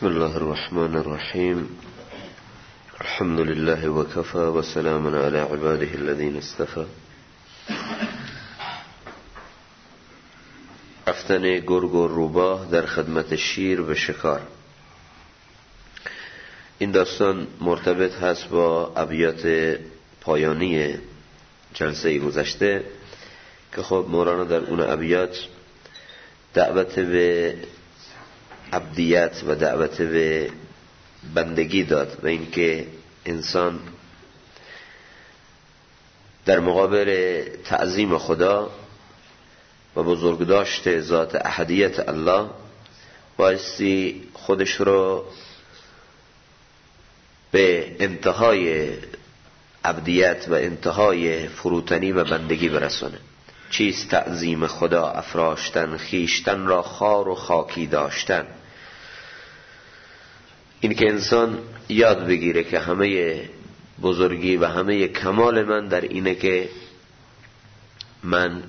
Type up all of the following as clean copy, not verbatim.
بسم الله الرحمن الرحیم. الحمد لله وكفى وسلام على عباده الذين اصطفى. رفتن گرگ و روباه در خدمت شیر و شکار. این داستان مرتبط هست با ابیات پایانی جلسه گذشته که خب مولانا در اون ابیات دعوت به عبدیت و دعوت به بندگی داد و اینکه انسان در مقابل تعظیم خدا و بزرگداشت ذات احدیت الله بایستی خودش رو به انتهای عبدیت و انتهای فروتنی و بندگی برسونه. چیست تعظیم خدا؟ افراشتن خیشتن را خار و خاکی داشتن. این که انسان یاد بگیره که همه بزرگی و همه کمال من در اینه که من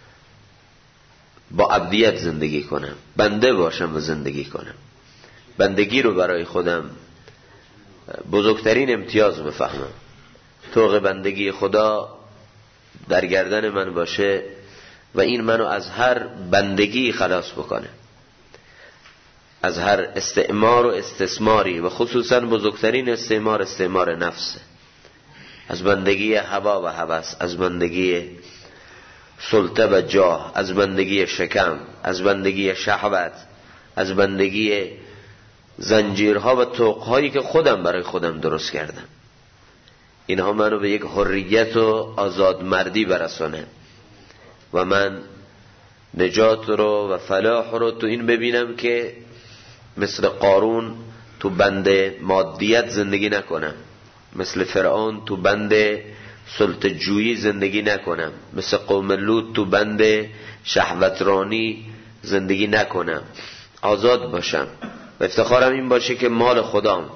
با عبدیت زندگی کنم، بنده باشم و زندگی کنم. بندگی رو برای خودم بزرگترین امتیاز بفهمم. طوق بندگی خدا در گردن من باشه و این منو از هر بندگی خلاص بکنه، از هر استعمار و استثماری، و خصوصا بزرگترین استعمار نفسه، از بندگی هوا و هوس، از بندگی سلطه و جاه، از بندگی شکم، از بندگی شهوت، از بندگی زنجیرها و طوقهایی که خودم برای خودم درست کردم. اینها منو به یک حریت و آزادمردی برسونه و من نجات رو و فلاح رو تو این ببینم که مثل قارون تو بند مادیت زندگی نکنم، مثل فرعون تو بند سلطه جویی زندگی نکنم، مثل قوم لوط تو بند شهوترانی زندگی نکنم، آزاد باشم و افتخارم این باشه که مال خدام،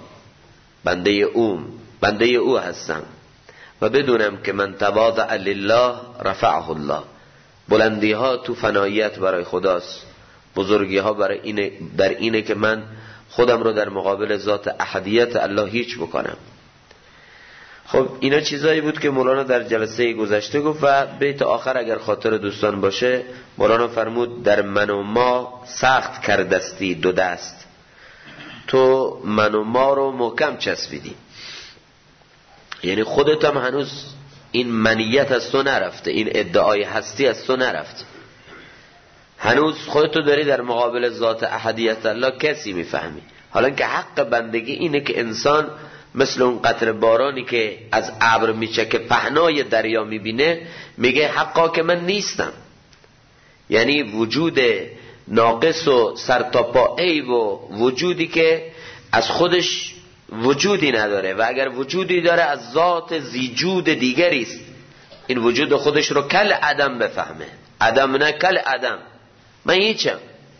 بنده او هستم و بدونم که من تواضع لله رفعه الله. بلندی ها تو فناییت برای خداست، بزرگی ها در اینه که من خودم رو در مقابل ذات احدیت الله هیچ بکنم. خب اینا چیزایی بود که مولانا در جلسه گذشته گفت و بیت آخر اگر خاطر دوستان باشه مولانا فرمود در من و ما سخت کردستی دو دست، تو من و ما رو محکم چسبیدی. یعنی خودت هم هنوز این منیت از تو نرفته، این ادعای هستی از تو نرفته، هنوز خودتو داری در مقابل ذات احدیت الله کسی میفهمی. حالا که حق بندگی اینه که انسان مثل اون قطره بارانی که از ابر میچکه پهنای دریا میبینه میگه حقا که من نیستم. یعنی وجود ناقص و سرتاپا عیب و وجودی که از خودش وجودی نداره و اگر وجودی داره از ذات زیجود دیگری است. این وجود خودش رو کل عدم بفهمه، عدم نه کل عدم، من هیچم.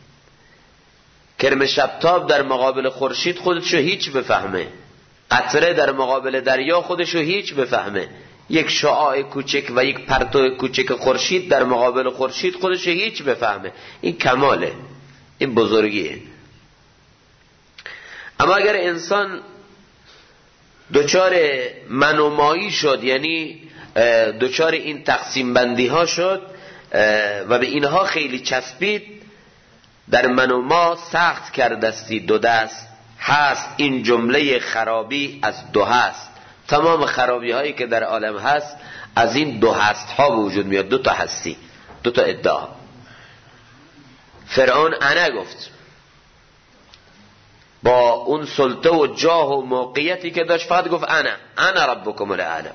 کرم شبتاب در مقابل خورشید خودشو هیچ بفهمه، قطره در مقابل دریا خودشو هیچ بفهمه، یک شعاع کوچک و یک پرتو کوچک خورشید در مقابل خورشید خودشو هیچ بفهمه. این کماله، این بزرگیه. اما اگر انسان دوچار منومایی شد، یعنی دوچار این تقسیم بندی ها شد و به اینها خیلی چسبید، در من و ما سخت کردستی دو دست، هست این جمله خرابی از دو هست. تمام خرابی هایی که در عالم هست از این دو هست ها وجود میاد، دو تا هستی، دو تا ادعا. فرعون انا گفت با اون سلطه و جاه و موقعیتی که داشت، فقط گفت انا ربکم الاعلم.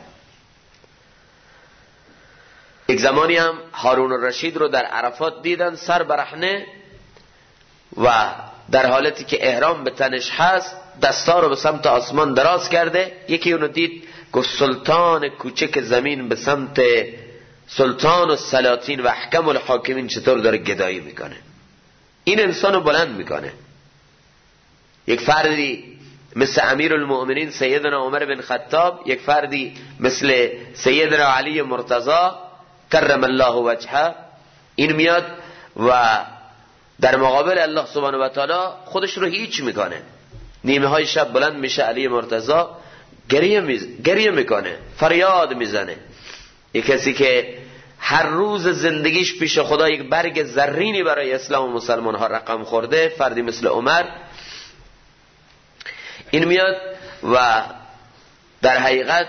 یک زمانی هم هارون الرشید رو در عرفات دیدن سر برهنه و در حالتی که احرام به تنش هست دستا رو به سمت آسمان دراز کرده. یکی اونو دید گفت سلطان کوچک زمین به سمت سلطان و سلاطین و احکم الحاکمین چطور داره گدایی میکنه. این انسانو بلند میکنه. یک فردی مثل امیر المؤمنین سیدنا عمر بن خطاب، یک فردی مثل سیدنا علی مرتضی کرم الله وجهه، این میاد و در مقابل الله سبحانه و تعالی خودش رو هیچ میکنه. نیمه های شب بلند میشه علی مرتضی گریه میکنه، فریاد میزنه. یک کسی که هر روز زندگیش پیش خدا یک برگ زرینی برای اسلام و مسلمان ها رقم خورده، فردی مثل عمر، این میاد و در حقیقت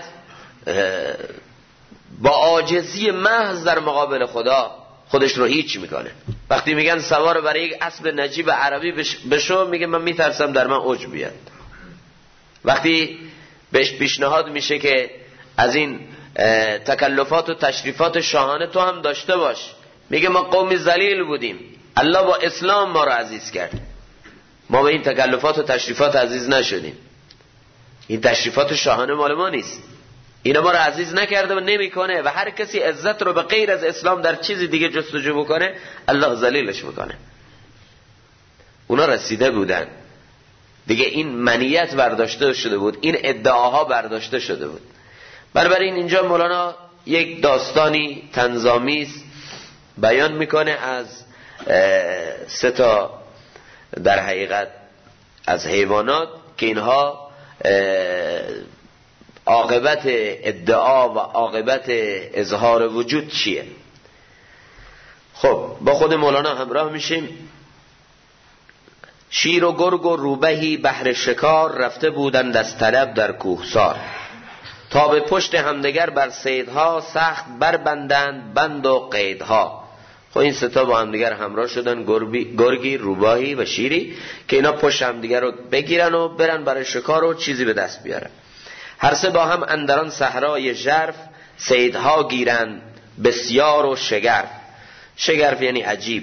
با عاجزی محض در مقابل خدا خودش رو هیچ میکنه. وقتی میگن سوار برای یک اسب نجیب عربی بشو، میگه من میترسم در من عجب بیاد. وقتی بهش پیشنهاد میشه که از این تکلفات و تشریفات شاهانه تو هم داشته باش، میگه ما قومی ذلیل بودیم، الله با اسلام ما رو عزیز کرد، ما به این تکلفات و تشریفات عزیز نشدیم. این تشریفات شاهانه مال ما نیست، اینا ما رو عزیز نکرده و نمیکنه. و هر کسی عزت رو به غیر از اسلام در چیزی دیگه جستجو بکنه، الله ذلیلش میکنه. اونا رسیده بودن دیگه، این منیت برداشته شده بود، این ادعاها برداشته شده بود. بنابراین اینجا مولانا یک داستانی طنزآمیز بیان میکنه از 3 تا در حقیقت از حیوانات که اینها عاقبت ادعا و عاقبت اظهار وجود چیه. خب با خود مولانا همراه میشیم. شیر و گرگ و روبهی بهر شکار، رفته بودند از طلب در کوهسار. تا به پشت همدیگر بر صیدها، سخت بربندند بند و قیدها. خب این 3 تا با همدیگر همراه شدن، گرگی، روباهی و شیری، که اینا پشت همدیگر رو بگیرن و برن برای شکار و چیزی به دست بیارن. هر 3 با هم اندران صحرای ژرف، صیدها گیرند بسیار و شگرف. شگرف یعنی عجیب،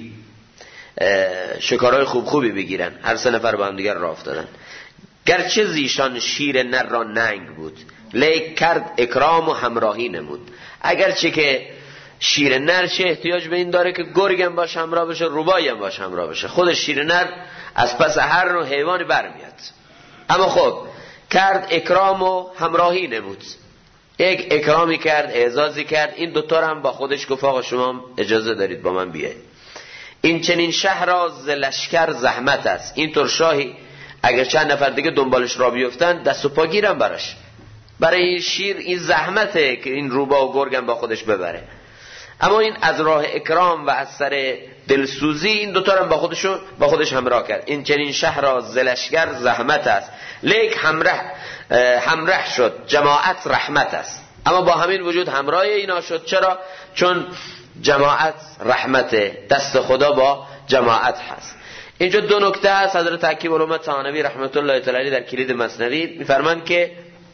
شکارهای خوبی بگیرن. هر 3 نفر با هم دیگر راه افتادن. گرچه زیشان شیر نر را ننگ بود، لیک کرد اکرام و همراهی نمود. اگرچه که شیر نر چه احتیاج به این داره که گرگم باش همراه بشه، روبایی هم باش همراه بشه، خود شیر نر از پس هر نوع حیوانی برمیاد. اما خب کرد اکرام و همراهی نمود، یک اکرامی کرد، اعزازی کرد. این 2 تا هم با خودش گفت آقا شما اجازه دارید با من بیاید. این چنین شهر را ز لشکر زحمت است. این طور شاهی اگر چند نفر دیگه دنبالش را بیفتن، دست و پا گیرن براش. برای این شیر این زحمته که این روبا و گرگم با خودش ببره. اما این از راه اکرام و از سر دلسوزی این 2 تا هم با خودش همراه کرد. این چنین شهر را ز لشکر زحمت است، لیک همراه شد جماعت رحمت است. اما با همین وجود همراه اینا شد. چرا؟ چون جماعت رحمته، دست خدا با جماعت هست. اینجا 2 نکته هست. حضرت حکیم علومه طحاوی رحمت الله تعالی در کلید مثنوی میفرمایند که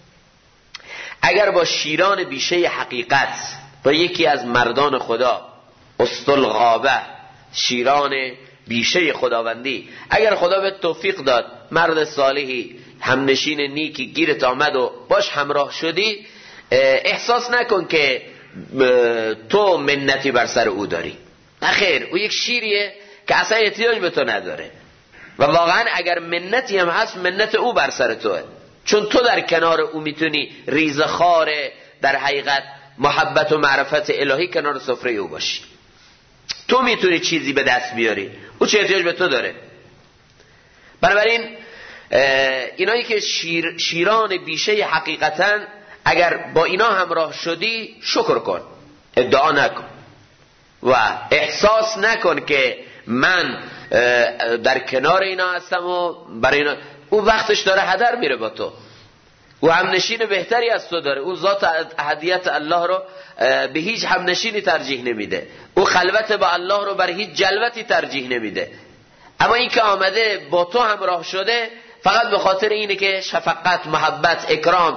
اگر با شیران بیشه حقیقت، با یکی از مردان خدا، استالغابه، شیران بیشه خداوندی، اگر خدا به توفیق داد مرد صالحی همنشین نیکی گیرت آمد و باش همراه شدی، احساس نکن که تو منتی بر سر او داری. نخیر، او یک شیریه که اصلا احتیاج به تو نداره و واقعا اگر منتی هم هست، منت او بر سر توه، چون تو در کنار او میتونی ریزخوار در حقیقت محبت و معرفت الهی کنار سفره او باشی. تو میتونی چیزی به دست بیاری، او چه احتیاج به تو داره. بنابراین اینایی که شیران بیشه حقیقتا، اگر با اینا همراه شدی شکر کن، ادعا نکن و احساس نکن که من در کنار اینا هستم و برای اینا. او وقتش داره هدر میره با تو، او همنشین بهتری از تو داره. او ذات احدیت الله رو به هیچ همنشینی ترجیح نمیده، او خلوت با الله رو بر هیچ جلوتی ترجیح نمیده. اما این که آمده با تو همراه شده فقط به خاطر اینه که شفقت، محبت، اکرام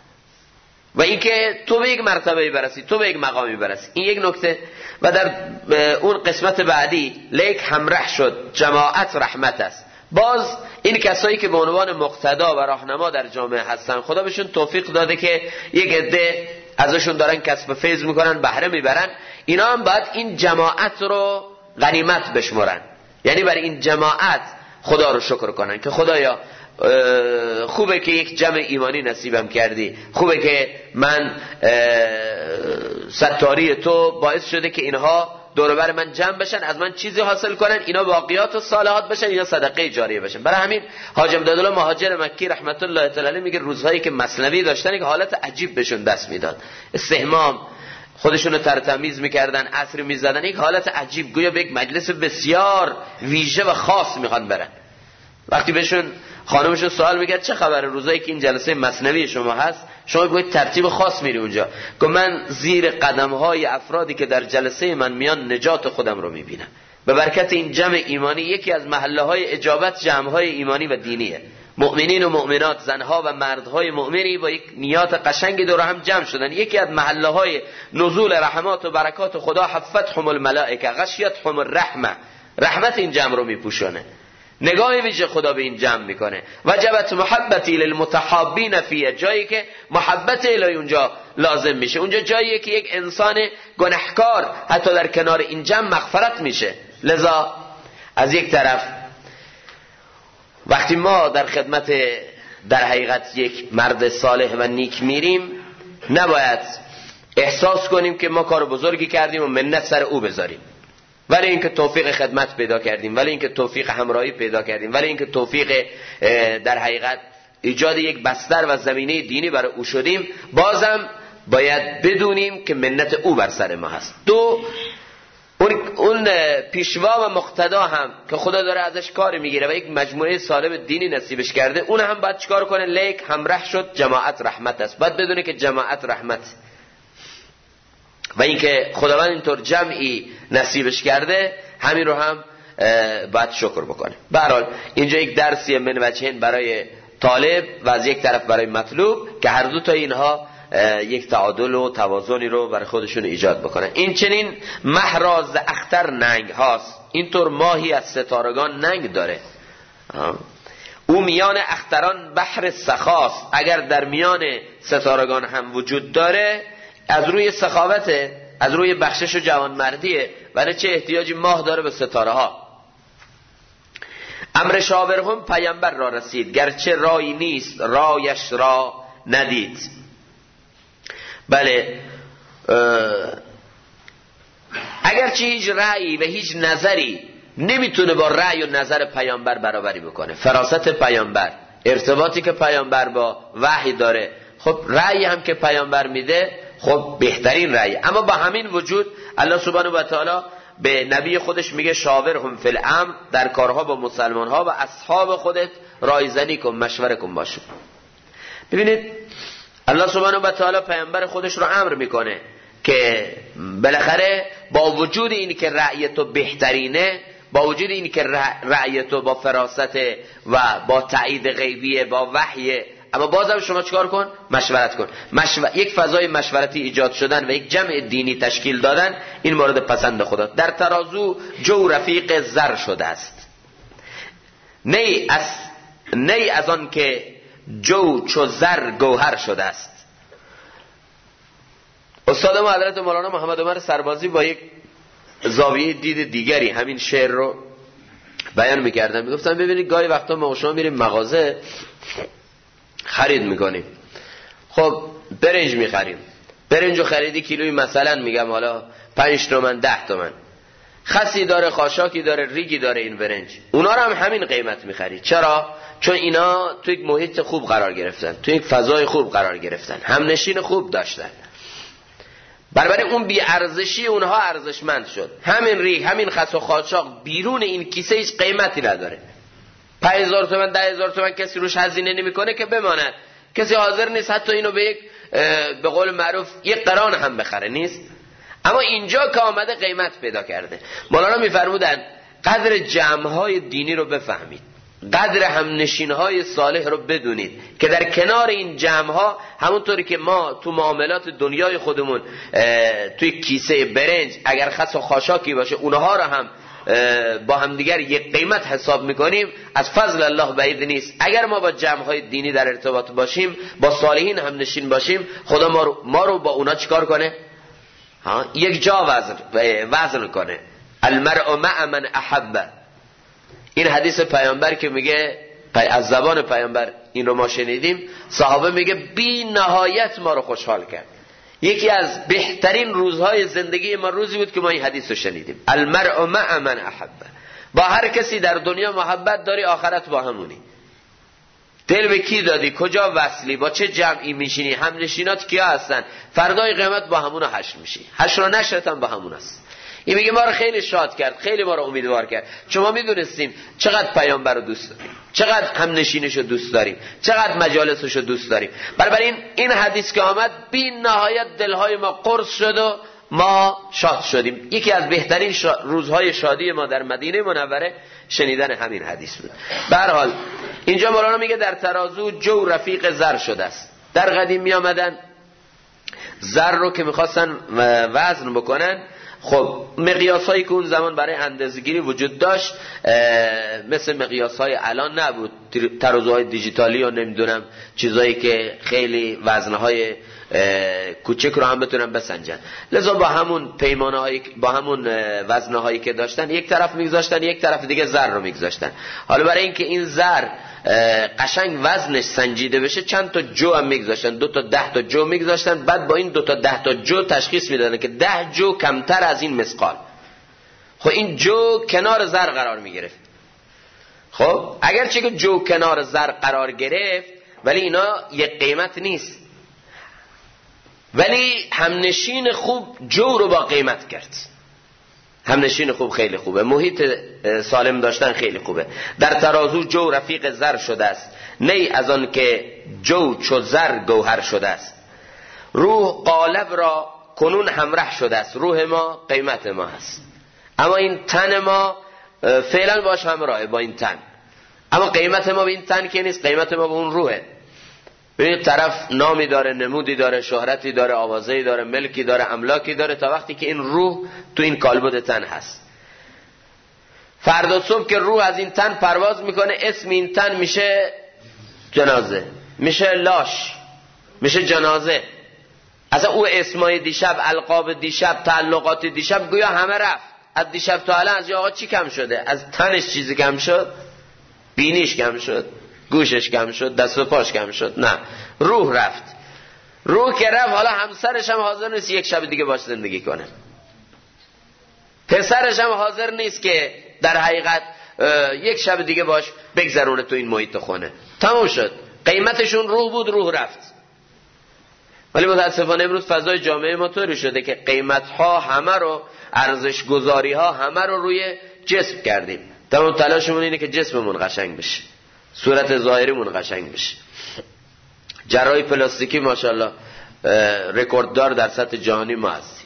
و این که تو به یک مرتبه برسی، تو به یک مقامی برسی. این یک نکته. و در اون قسمت بعدی لیک همراه شد جماعت رحمت است. باز این کسایی که به عنوان مقتدا و راهنما در جامعه هستن، خدا بهشون توفیق داده که یک عده ازشون دارن کسب فیض میکنن، بهره میبرن. اینا هم باید این جماعت رو غنیمت بشمرن، یعنی برای این جماعت خدا رو شکر کنن که خدایا خوبه که یک جمع ایمانی نصیبم کردی، خوبه که من ستاری تو باعث شده که اینها دور بر من جمع بشن، از من چیزی حاصل کنن، اینا باقیات و صالحات بشن، اینا صدقه جاریه بشن. برای همین حاج امدادالله مهاجر مکی رحمت الله تعالی علیه میگه روزهایی که مثنوی داشتن یک حالت عجیب بهشون دست میداد، استحمام، خودشونو ترتمیز میکردن، عطر میزدن، یک حالت عجیب، گویا به یک مجلس بسیار ویژه و خاص میخوان برن. وقتی بهشون خانمشون سوال میکرد چه خبر روزایی که این جلسه مثنوی شما هست، شما باید ترتیب خاص میری اونجا؟ که من زیر قدمهای افرادی که در جلسه من میان نجات خودم رو میبینم. به برکت این جمع ایمانی، یکی از محله های اجابت جمع های ایمانی و دینیه. مؤمنین و مؤمنات، زنها و مردهای مؤمنی با یک نیات قشنگی دور هم جمع شدن. یکی از محله های نزول رحمات و برکات خدا، حفتهم الملائکه غشیتهم الرحمه، رحمت این جمع رو میپوشونه، نگاه ویژه خدا به این جمع میکنه. وجبت محبتی للمتحابین فیه، جایی که محبت الهی اونجا لازم میشه، اونجا جاییه که یک انسان گناهکار حتی در کنار این جمع مغفرت میشه. لذا از یک طرف وقتی ما در خدمت در حقیقت یک مرد صالح و نیک میریم، نباید احساس کنیم که ما کار بزرگی کردیم و منت سر او بذاریم، ولی اینکه توفیق خدمت پیدا کردیم، ولی اینکه توفیق همراهی پیدا کردیم، ولی اینکه توفیق در حقیقت ایجاد یک بستر و زمینه دینی برای او شدیم، بازم باید بدونیم که منت او بر سر ما هست. دو، اون پیشوا و مقتدا هم که خدا داره ازش کار میگیره و یک مجموعه سالم دینی نصیبش کرده، اون هم باید چیکار کنه؟ لیک همراه شد جماعت رحمت است، باید بدونه که جماعت رحمت و اینکه خداوند اینطور جمعی نصیبش کرده، همین رو هم باید شکر بکنه. به هر حال اینجا یک درسیه من وجهین برای طالب و از یک طرف برای مطلوب، که هر دو تا اینها یک تعادل و توازنی رو برای خودشون ایجاد بکنن. این چنین محراز اختر ننگ هاست، اینطور ماهی از ستارگان ننگ داره. او میان اختران بحر سخاست، اگر در میان ستارگان هم وجود داره، از روی سخاوته، از روی بخشش و جوانمردیه، ولی چه احتیاجی ماه داره به ستاره ها. امر شاورهم پیامبر را رسید، گرچه رای نیست رایش را ندید. بله، اگرچه هیچ رأی و هیچ نظری نمیتونه با رأی و نظر پیامبر برابری بکنه، فراست پیامبر، ارتباطی که پیامبر با وحی داره، خب رأی هم که پیامبر میده خب بهترین رأی، اما با همین وجود الله سبحانه و تعالی به نبی خودش میگه شاورهم فی الامر، در کارها با مسلمان ها و اصحاب خودت رایزنی کن، مشوره کن باشون. ببینید الله سبحانه و تعالی پیامبر خودش رو امر میکنه که بالاخره با وجود اینی که رأی تو بهترینه، با وجود اینی که رأی تو با فراست و با تایید غیبیه، با وحیه، اما بازم شما چیکار کن؟ مشورت کن. یک فضای مشورتی ایجاد شدن و یک جمع دینی تشکیل دادن، این مورد پسند خدا. در ترازو جو رفیق زر شده است، نی از آن که جو چو زر گوهر شده است. استاد ما حضرت مولانا محمد عمر سربازی با یک زاویه دید دیگری همین شعر رو بیان میکردن. میگفتن ببینید گاهی وقتا ما شما میریم مغازه خرید میکنیم، خب برنج میخریم، برنجو خریدی کیلوی مثلا میگم حالا 5 تومن 10 تومن، خسی داره، خاشاکی داره، ریگی داره این برنج، اونا رو هم همین قیمت میخری. چرا؟ چون اینا تو یک محیط خوب قرار گرفتن، تو یک فضای خوب قرار گرفتن، همنشین خوب داشتن، بنابراین اون بی ارزشی اونها ارزشمند شد. همین ریگ، همین خس و خاشاک بیرون این کیسه هیچ قیمتی نداره. 5000 تومان 10000 تومان کسی روش هزینه نمیکنه که بماند، کسی حاضر نیست حتی اینو به یک به قول معروف یک قران هم بخره، نیست. اما اینجا که آمده قیمت پیدا کرده. مولانا میفرمودن قدر جمع‌های دینی رو بفهمید، قدر همنشین‌های صالح رو بدونید که در کنار این جمع‌ها، همونطوری که ما تو معاملات دنیای خودمون توی کیسه برنج اگر خس و خاشاکی باشه اونها رو هم با همدیگر یک قیمت حساب میکنیم، از فضل الله بعید نیست اگر ما با جمع‌های دینی در ارتباط باشیم، با صالحین همنشین باشیم، خدا ما رو با اونا چیکار کنه؟ یک جا وزن کنه. المرء مع من احب. این حدیث پیامبر که میگه از زبان پیامبر این رو ما شنیدیم، صحابه میگه بی نهایت ما رو خوشحال کرد. یکی از بهترین روزهای زندگی ما روزی بود که ما این حدیث رو شنیدیم. المرء مع من احبه. با هر کسی در دنیا محبت داری، آخرت با همونی. دل به کی دادی، کجا وصلی، با چه جمعی میشینی، همنشینات کیا هستن، فردای قیامت با همون حشر میشی. حشر و نشرت هم با همون است. این میگه ما رو خیلی شاد کرد، خیلی ما رو امیدوار کرد، چون ما میدونستیم چقدر پیامبر رو دوست داریم، چقدر همنشینش رو دوست داریم، چقدر مجالسش رو دوست داریم. بنابراین این حدیث که آمد بی نهایت دلهای ما قرص شد و ما شاد شدیم. یکی از بهترین روزهای شادی ما در مدینه منوره شنیدن همین حدیث بود. به هر حال اینجا مولانا میگه در ترازو جو رفیق زر شده است. در قدیم می آمدن زر رو که میخواستن وزن بکنن، خب مقیاسایی که اون زمان برای اندازه‌گیری وجود داشت مثل مقیاسهای الان نبود، ترازوهای دیجیتالی و نمیدونم چیزایی که خیلی وزنهای کوچک رو هم بتونن بسنجن. لذا با همون پیمانه‌هایی، با همون وزنهایی که داشتن یک طرف میگذاشتن، یک طرف دیگه زر رو میگذاشتن. حالا برای اینکه این زر قشنگ وزنش سنجیده بشه چند تا جو هم میگذاشتن، 2 تا 10 تا جو میگذاشتن. بعد با این 2 تا 10 تا جو تشخیص میدادن که 10 جو کمتر از این مثقال. خب این جو کنار زر قرار میگرفت. خب اگرچه که جو کنار زر قرار گرفت ولی اینا یک قیمت نیست، ولی همنشین خوب جو رو با قیمت کرد. همنشین خوب خیلی خوبه، محیط سالم داشتن خیلی خوبه. در ترازو جو رفیق زر شده است، نی از آن که جو چو زر گوهر شده است. روح قالب را کنون همراه شده است. روح ما قیمت ما هست، اما این تن ما فعلا باش همراهه با این تن، اما قیمت ما به این تن که نیست، قیمت ما به اون روحه. ببینید طرف نامی داره، نمودی داره، شهرتی داره، آوازه‌ای داره، ملکی داره، املاکی داره، تا وقتی که این روح تو این کالبد تن هست. فردا صبح که روح از این تن پرواز میکنه، اسم این تن میشه جنازه، میشه لاش، میشه جنازه. اصلا او اسمای دیشب، القاب دیشب، تعلقات دیشب گویا همه رفت. از دیشب تا الان از آقا چی کم شده؟ از تنش چیزی کم شد؟ بینیش کم شد، گوشش کم شد، دست و پاش کم شد؟ نه، روح رفت. روح که رفت حالا همسرش هم حاضر نیست یک شب دیگه باش زندگی کنه، پسرش هم حاضر نیست که در حقیقت یک شب دیگه باش بگذرونه تو این محیط خونه. تموم شد. قیمتشون روح بود، روح رفت. ولی متاسفانه امروز فضای جامعه ما طوری شده که قیمت‌ها همه رو، ارزش گذاری‌ها همه رو روی جسم کردیم. تمام تلاشمون اینه که جسممون قشنگ بشه، صورت ظاهریمون قشنگ بشه. جراحی پلاستیکی ماشاءالله رکورددار در سطح جهانی ما هستیم.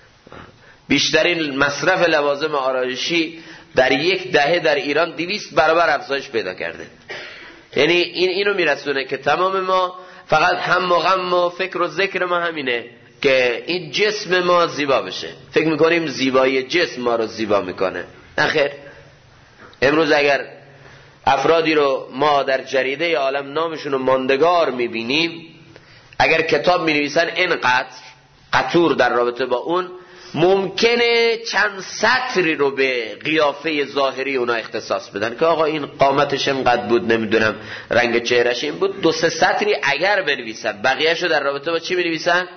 بیشترین مصرف لوازم آرایشی در یک دهه در ایران 200 برابر افزایش پیدا کرده. یعنی اینو میرسونه که تمام ما فقط هم و غم و فکر و ذکر ما همینه که این جسم ما زیبا بشه. فکر میکنیم زیبایی جسم ما رو زیبا میکنه. نخیر. امروز اگر افرادی رو ما در جریده عالم نامشون رو ماندگار میبینیم، اگر کتاب مینویسن اینقدر قطور در رابطه با اون، ممکنه چند سطری رو به قیافه ظاهری اونا اختصاص بدن که آقا این قامتش اینقدر بود، نمیدونم رنگ چهرش این بود. 2-3 سطری اگر بنویسن، بقیه‌شو در رابطه با چی بنویسن؟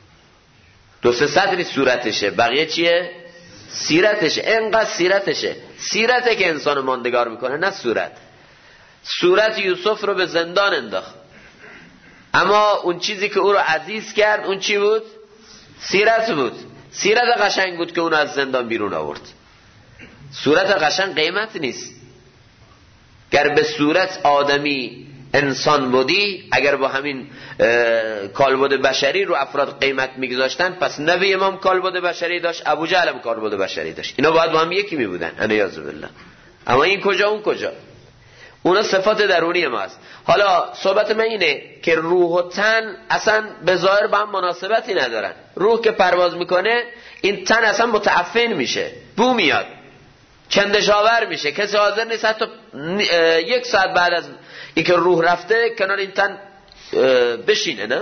2-3 سطری صورتشه، بقیه چیه؟ سیرتشه. اینقدر سیرتشه. سیرته که انسان ماندگار میکنه، نه صورت. صورت یوسف رو به زندان انداخت، اما اون چیزی که او رو عزیز کرد اون چی بود؟ سیرت بود. سیرت قشنگ بود که اون از زندان بیرون آورد. صورت قشنگ قیمت نیست. گر به صورت آدمی انسان بودی، اگر با همین کالبد بشری رو افراد قیمت میگذاشتن، پس نبی امام کالبد بشری داشت، ابو جهل هم کالبد بشری داشت. اینا باید با هم یکی می بودن، انیاذ بالله. اما این کجا اون کجا؟ اونا صفات درونی ما است. حالا صحبت من اینه که روح و تن اصلا به ظاهر با هم مناسبتی ندارن. روح که پرواز میکنه، این تن اصلا متعفن میشه، بو میاد، چندشاور میشه. کسی حاضر نیست حتی 1 ساعت بعد از اینکه روح رفته کنار این تن بشینه. نه،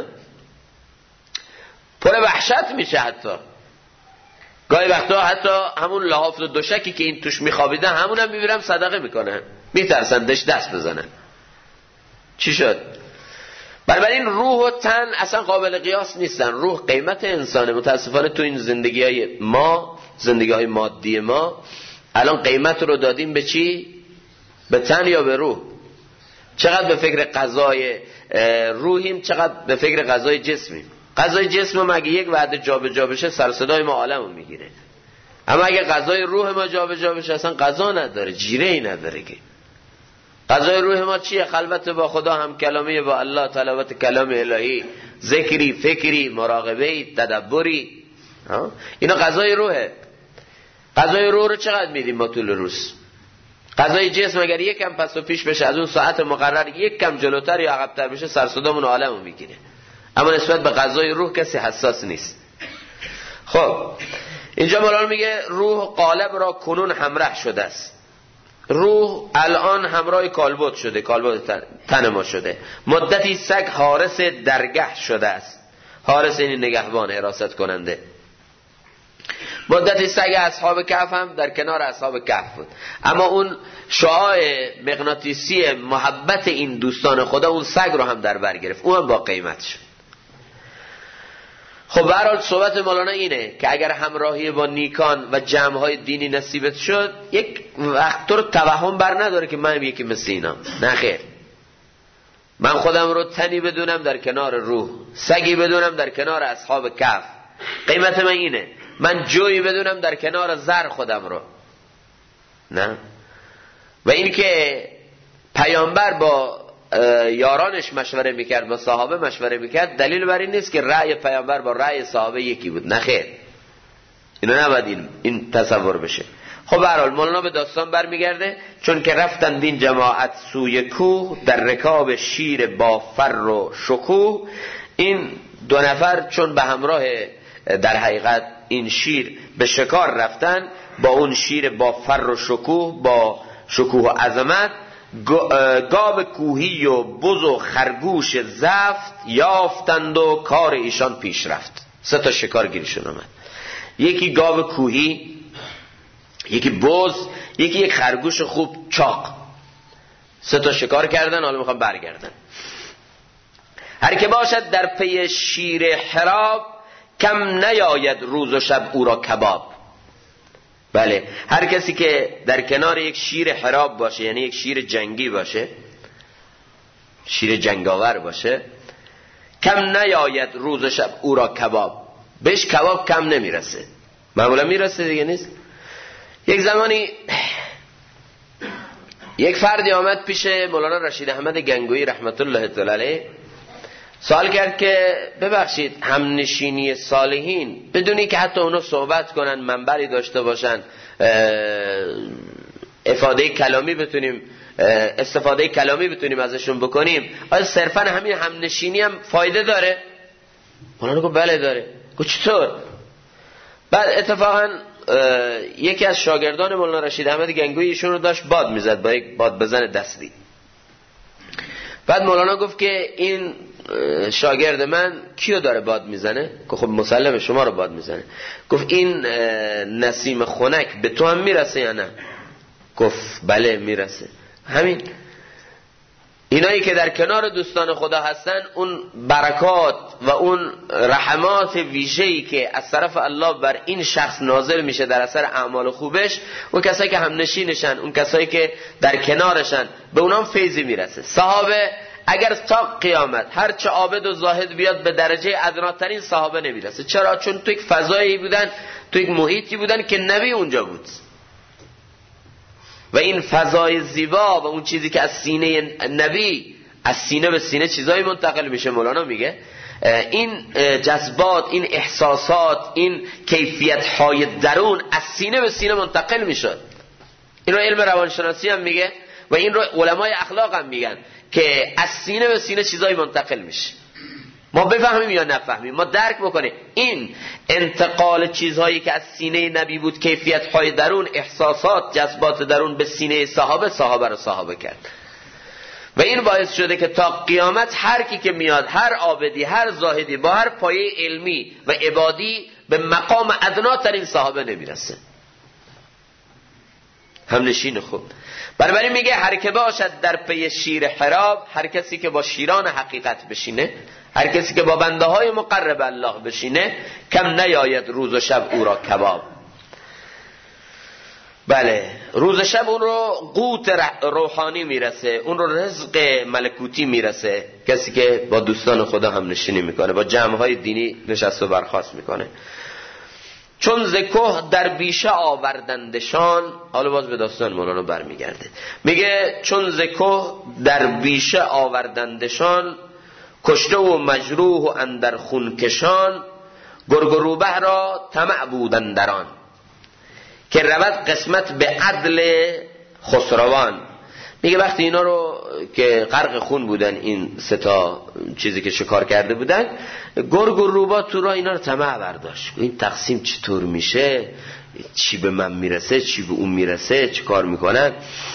پر وحشت میشه. حتی گاهی وقتا حتی همون لحاف و دوشکی که این توش میخوابیدن همون هم میبیرم صدقه میکنن، میترسن دست بزنن. چی شد؟ بنابراین روح و تن اصلا قابل قیاس نیستن. روح قیمت انسانه. متاسفانه تو این زندگی‌های ما، زندگی‌های مادی ما، الان قیمت رو دادیم به چی؟ به تن یا به روح؟ چقدر به فکر غذای روحیم، چقدر به فکر غذای جسمیم. غذای جسم ما اگه یک وعده جابجا بشه سر صدای ما عالمو میگیره، اما اگه غذای روح ما جابجا بشه اصلا غذا نداره، جیره ای نداره. که غذای روح ما چیه؟ خلوت با خدا، هم کلامی با الله، تلاوت کلام الهی، ذکری، فکری، مراقبه، تدبری. اینا غذای روحه. غذای روح رو چقدر میدیم ما طول روز؟ غذای جسم اگر یک کم پس و پیش بشه، از اون ساعت مقرر یک کم جلوتر یا عقب‌تر بشه، سر صدامون عالمو میگیره. اما نسبت به غذای روح کسی حساس نیست. خب اینجا مولانا میگه روح قالب را کنون همراه شده است. روح الان همراه کالبد شده، کالبد تن ما شده. مدتی سگ حارس درگه شده است. حارس این نگهبان، حراست کننده. مدتی سگ اصحاب کهف هم در کنار اصحاب کهف بود، اما اون شعاع مغناطیسی محبت این دوستان خدا اون سگ رو هم در بر گرفت، اون هم با قیمت شد. خب به هر حال صحبت مولانا اینه که اگر همراهی با نیکان و جمع‌های دینی نصیبت شد، یک وقت تو رو توهم بر نداره که من یکی مثل اینا. نه خیر، من خودم رو تنی بدونم در کنار روح، سگی بدونم در کنار اصحاب کهف. قیمت من اینه. من جویی بدونم در کنار زر خودم رو. نه. و این که پیامبر با یارانش مشوره میکرد، با صحابه مشوره میکرد، دلیل بر این نیست که رأی پیامبر با رأی صحابه یکی بود. نه خیر، اینو نباید این تصور بشه. خب به هر حال مولانا به داستان برمیگرده. چون که رفتند این جماعت سوی کوه، در رکاب شیر با فر و شکوه. این دو نفر چون به همراه در حقیقت این شیر به شکار رفتن، با اون شیر با فر و شکوه، با شکوه و عظمت، گاو کوهی و بز و خرگوش زفت یافتند و کار ایشان پیش رفت. 3 شکار گیرشون آمد. یکی گاو کوهی، یکی بز، یکی یک خرگوش خوب چاق. 3 شکار کردن، حالا میخوام برگردن. هر که باشد در پی شیر حراب، کم نیاید روز و شب او را کباب. بله، هر کسی که در کنار یک شیر حراب باشه، یعنی یک شیر جنگی باشه، شیر جنگاور باشه، کم نیاید روز و شب او را کباب. بهش کباب کم نمیرسه، معمولا میرسه دیگه نیست. یک زمانی یک فردی آمد پیش مولانا رشید احمد گنگویی رحمت الله تعالی علیه، سوال کرد که ببخشید همنشینی صالحین بدونی که حتی اونا صحبت کنن، منبری داشته باشن، استفاده کلامی بتونیم ازشون بکنیم، آیا صرفا همین همنشینی هم فایده داره؟ مولانا گفت بله داره. گفت چطور؟ بعد اتفاقا یکی از شاگردان مولانا رشید احمد گنگویی ایشون رو داشت باد میزد با یک باد بزن دستی. بعد مولانا گفت که این شاگرد من کیو داره باد میزنه؟ گفت خب مسلمه شما رو باد میزنه. گفت این نسیم خنک به تو هم میرسه یا نه؟ گفت بله میرسه. همین اینایی که در کنار دوستان خدا هستن، اون برکات و اون رحمات ویژه‌ای که از طرف الله بر این شخص نازل میشه در اثر اعمال خوبش، اون کسایی که همنشینشن، اون کسایی که در کنارشن، به اونام فیضی میرسه. صحابه اگر تا قیامت هر چه عابد و زاهد بیاد به درجه ادناترین صحابه نمیرسه. چرا؟ چون تو یک فضایی بودن، تو یک محیطی بودن که نبی اونجا بود و این فضای زیبا و اون چیزی که از سینه نبی، از سینه به سینه چیزایی منتقل میشه. مولانا میگه این جذبات، این احساسات، این کیفیت های درون از سینه به سینه منتقل میشد. این رو علم روانشناسی هم میگه و این رو علمای اخلاق هم میگن که از سینه به سینه چیزایی منتقل میشه. ما بفهمیم یا نفهمیم، ما درک بکنیم. این انتقال چیزهایی که از سینه نبی بود، کیفیت های درون، احساسات، جذبات درون به سینه صحابه رو صحابه کرد و این باعث شده که تا قیامت هر کی که میاد، هر عابدی، هر زاهدی با هر پایه علمی و عبادی به مقام ادناترین صحابه نمیرسه. همنشین خوب. بنابراین میگه هر که باشد در پی شیر حراب، هر کسی که با شیران حقیقت بشینه، هر کسی که با بنده های مقرب الله بشینه، کم نیاید روز و شب او را کباب. بله، روز و شب اون رو قوت روحانی میرسه، اون رو رزق ملکوتی میرسه. کسی که با دوستان خدا هم نشینی میکنه، با جمعهای دینی نشست و برخاست میکنه. چون زکوه در بیشه آوردندشان، حالا باز به داستان مولانا برمیگرده، میگه چون زکوه در بیشه آوردندشان، کشته و مجروح و اندر خون کشان، گرگ و روبه را طمع بودندران، که رود قسمت به عدل خسروان. میگه وقتی اینا رو که غرق خون بودن، این سه تا چیزی که شکار کرده بودن، گرگ و روبا تو را اینا رو طمع برداشت، این تقسیم چطور میشه، چی به من میرسه، چی به اون میرسه، چی کار میکنن،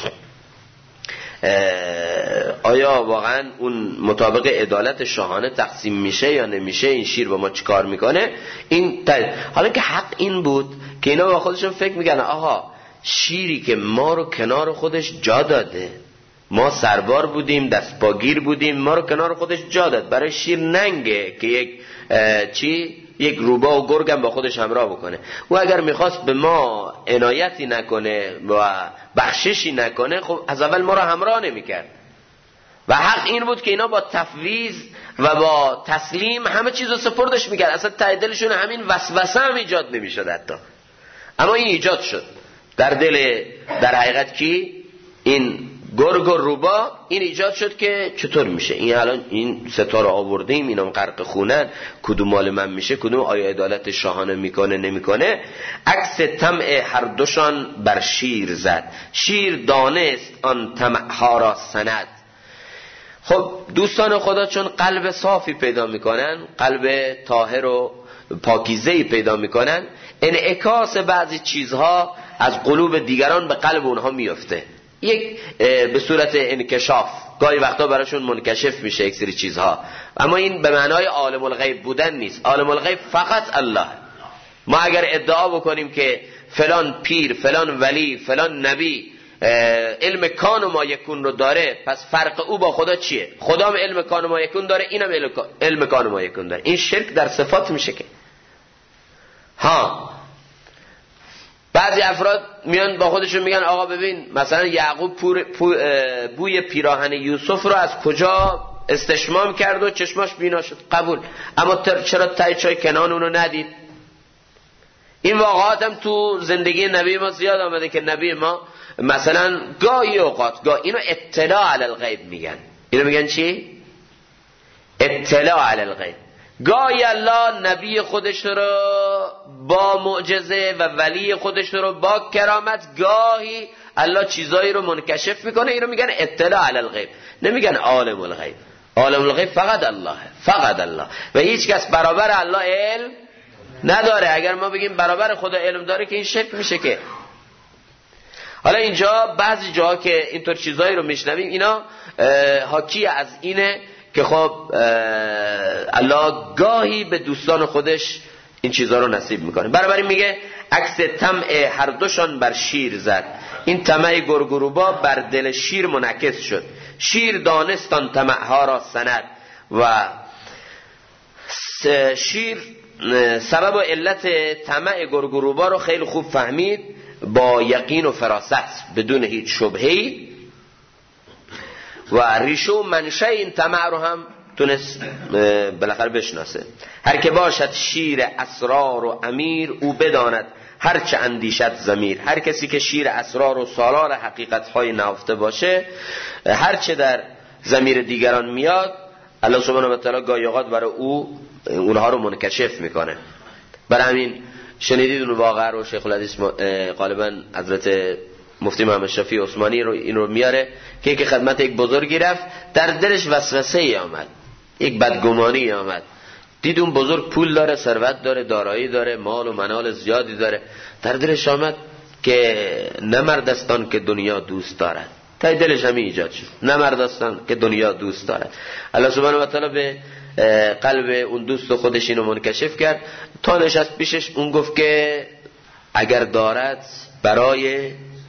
آیا واقعا اون مطابق عدالت شاهانه تقسیم میشه یا نمیشه، این شیر با ما چی کار میکنه. حالا که حق این بود که اینا با خودشون فکر میکنن آها، شیری که ما رو کنار خودش جا داده، ما سربار بودیم، دستپاگیر بودیم، ما رو کنار خودش جا داد، برای شیر ننگه که یک روبا و گرگم با خودش همراه بکنه. و اگر میخواست به ما عنایتی نکنه و بخششی نکنه، خب از اول ما رو همراه نمیکرد. و حق این بود که اینا با تفویض و با تسلیم همه چیز رو سپردش میکرد، اصلا ته دلشون همین وسوسه هم ایجاد نمیشد حتی. اما این ایجاد شد در حقیقت کی این گرگ و روبا، این ایجاد شد که چطور میشه این الان این ستا رو آوردیم، اینا غرق خونن، کدوم مال من میشه، کدوم آیا عدالت شاهانه میکنه نمیکنه. عکس طمع هر دوشان بر شیر زد، شیر دانست آن طمع ها را سند. خب دوستان خدا چون قلب صافی پیدا میکنن، قلب طاهر و پاکیزه‌ای پیدا میکنن، انعکاس بعضی چیزها از قلوب دیگران به قلب اونها میفته، به صورت انکشاف، گاهی وقتا براشون منکشف میشه یک سری چیزها. اما این به معنای عالم الغیب بودن نیست. عالم الغیب فقط الله. ما اگر ادعا بکنیم که فلان پیر، فلان ولی، فلان نبی علم کان و ما یکون رو داره، پس فرق او با خدا چیه؟ خدا هم علم کان و ما یکون داره، اینم علم کان و ما یکون داره. این شرک در صفات میشه که بعضی افراد میان با خودشون میگن آقا ببین مثلا یعقوب بوی پیراهن یوسف رو از کجا استشمام کرد و چشماش بینا شد، قبول. اما چرا تای چای کنان اونو ندید؟ این واقعات هم تو زندگی نبی ما زیاد آمده که نبی ما مثلا گاهی اوقات اینو اطلاع علی الغیب میگن. اینو میگن چی؟ اطلاع علی الغیب. گاهی الله نبی خودش رو با معجزه و ولی خودش رو با کرامت، گاهی الله چیزایی رو منکشف میکنه، این رو میگن اطلاع علی الغیب، نمیگن عالم الغیب. عالم الغیب فقط الله، فقط الله، و هیچ کس برابر الله علم نداره. اگر ما بگیم برابر خدا علم داره که این شرک میشه که. حالا اینجا بعضی جاها که اینطور چیزایی رو میشنویم، اینا حاکی از اینه که خب الله گاهی به دوستان خودش این چیزها رو نصیب میکنه. برابر میگه عکس طمع هر دوشان بر شیر زد. این طمع گرگ و روبا بر دل شیر منعکس شد. شیر دانستان طمع ها را سند، و شیر سبب و علت طمع گرگ و روبا رو خیلی خوب فهمید، با یقین و فراست، بدون هیچ شبهه‌ای، و ریشه و منشأ این طمع رو هم تونست بالاخره بشناسه. هر که باشد شیر اسرار و امیر، او بداند هرچه اندیشد ضمیر. هر کسی که شیر اسرار و سالار حقیقت‌های نهفته باشه، هرچه در ضمیر دیگران میاد، الله سبحانه و تعالی گاهی اوقات برای اونها رو منکشف میکنه. برای همین شنیدید اون واقعه رو شیخ الحدیث غالبا حضرت مفتی محمد شفیع عثمانی رو این رو میاره که خدمت یک بزرگی رفت، در دلش وسوسه ای آمد، یک بدگمانی آمد، دید اون بزرگ پول داره، ثروت داره، دارایی داره، مال و منال زیادی داره، در دلش آمد که نه مردستان که دنیا دوست دارد. تا دلش همین ایجاد شد، نه مردستان که دنیا دوست دارد. الله سبحانه و تعالی به قلب اون دوست خودش اینو منکشف کرد. تا نشست پیشش، اون گفت که اگر دارد برای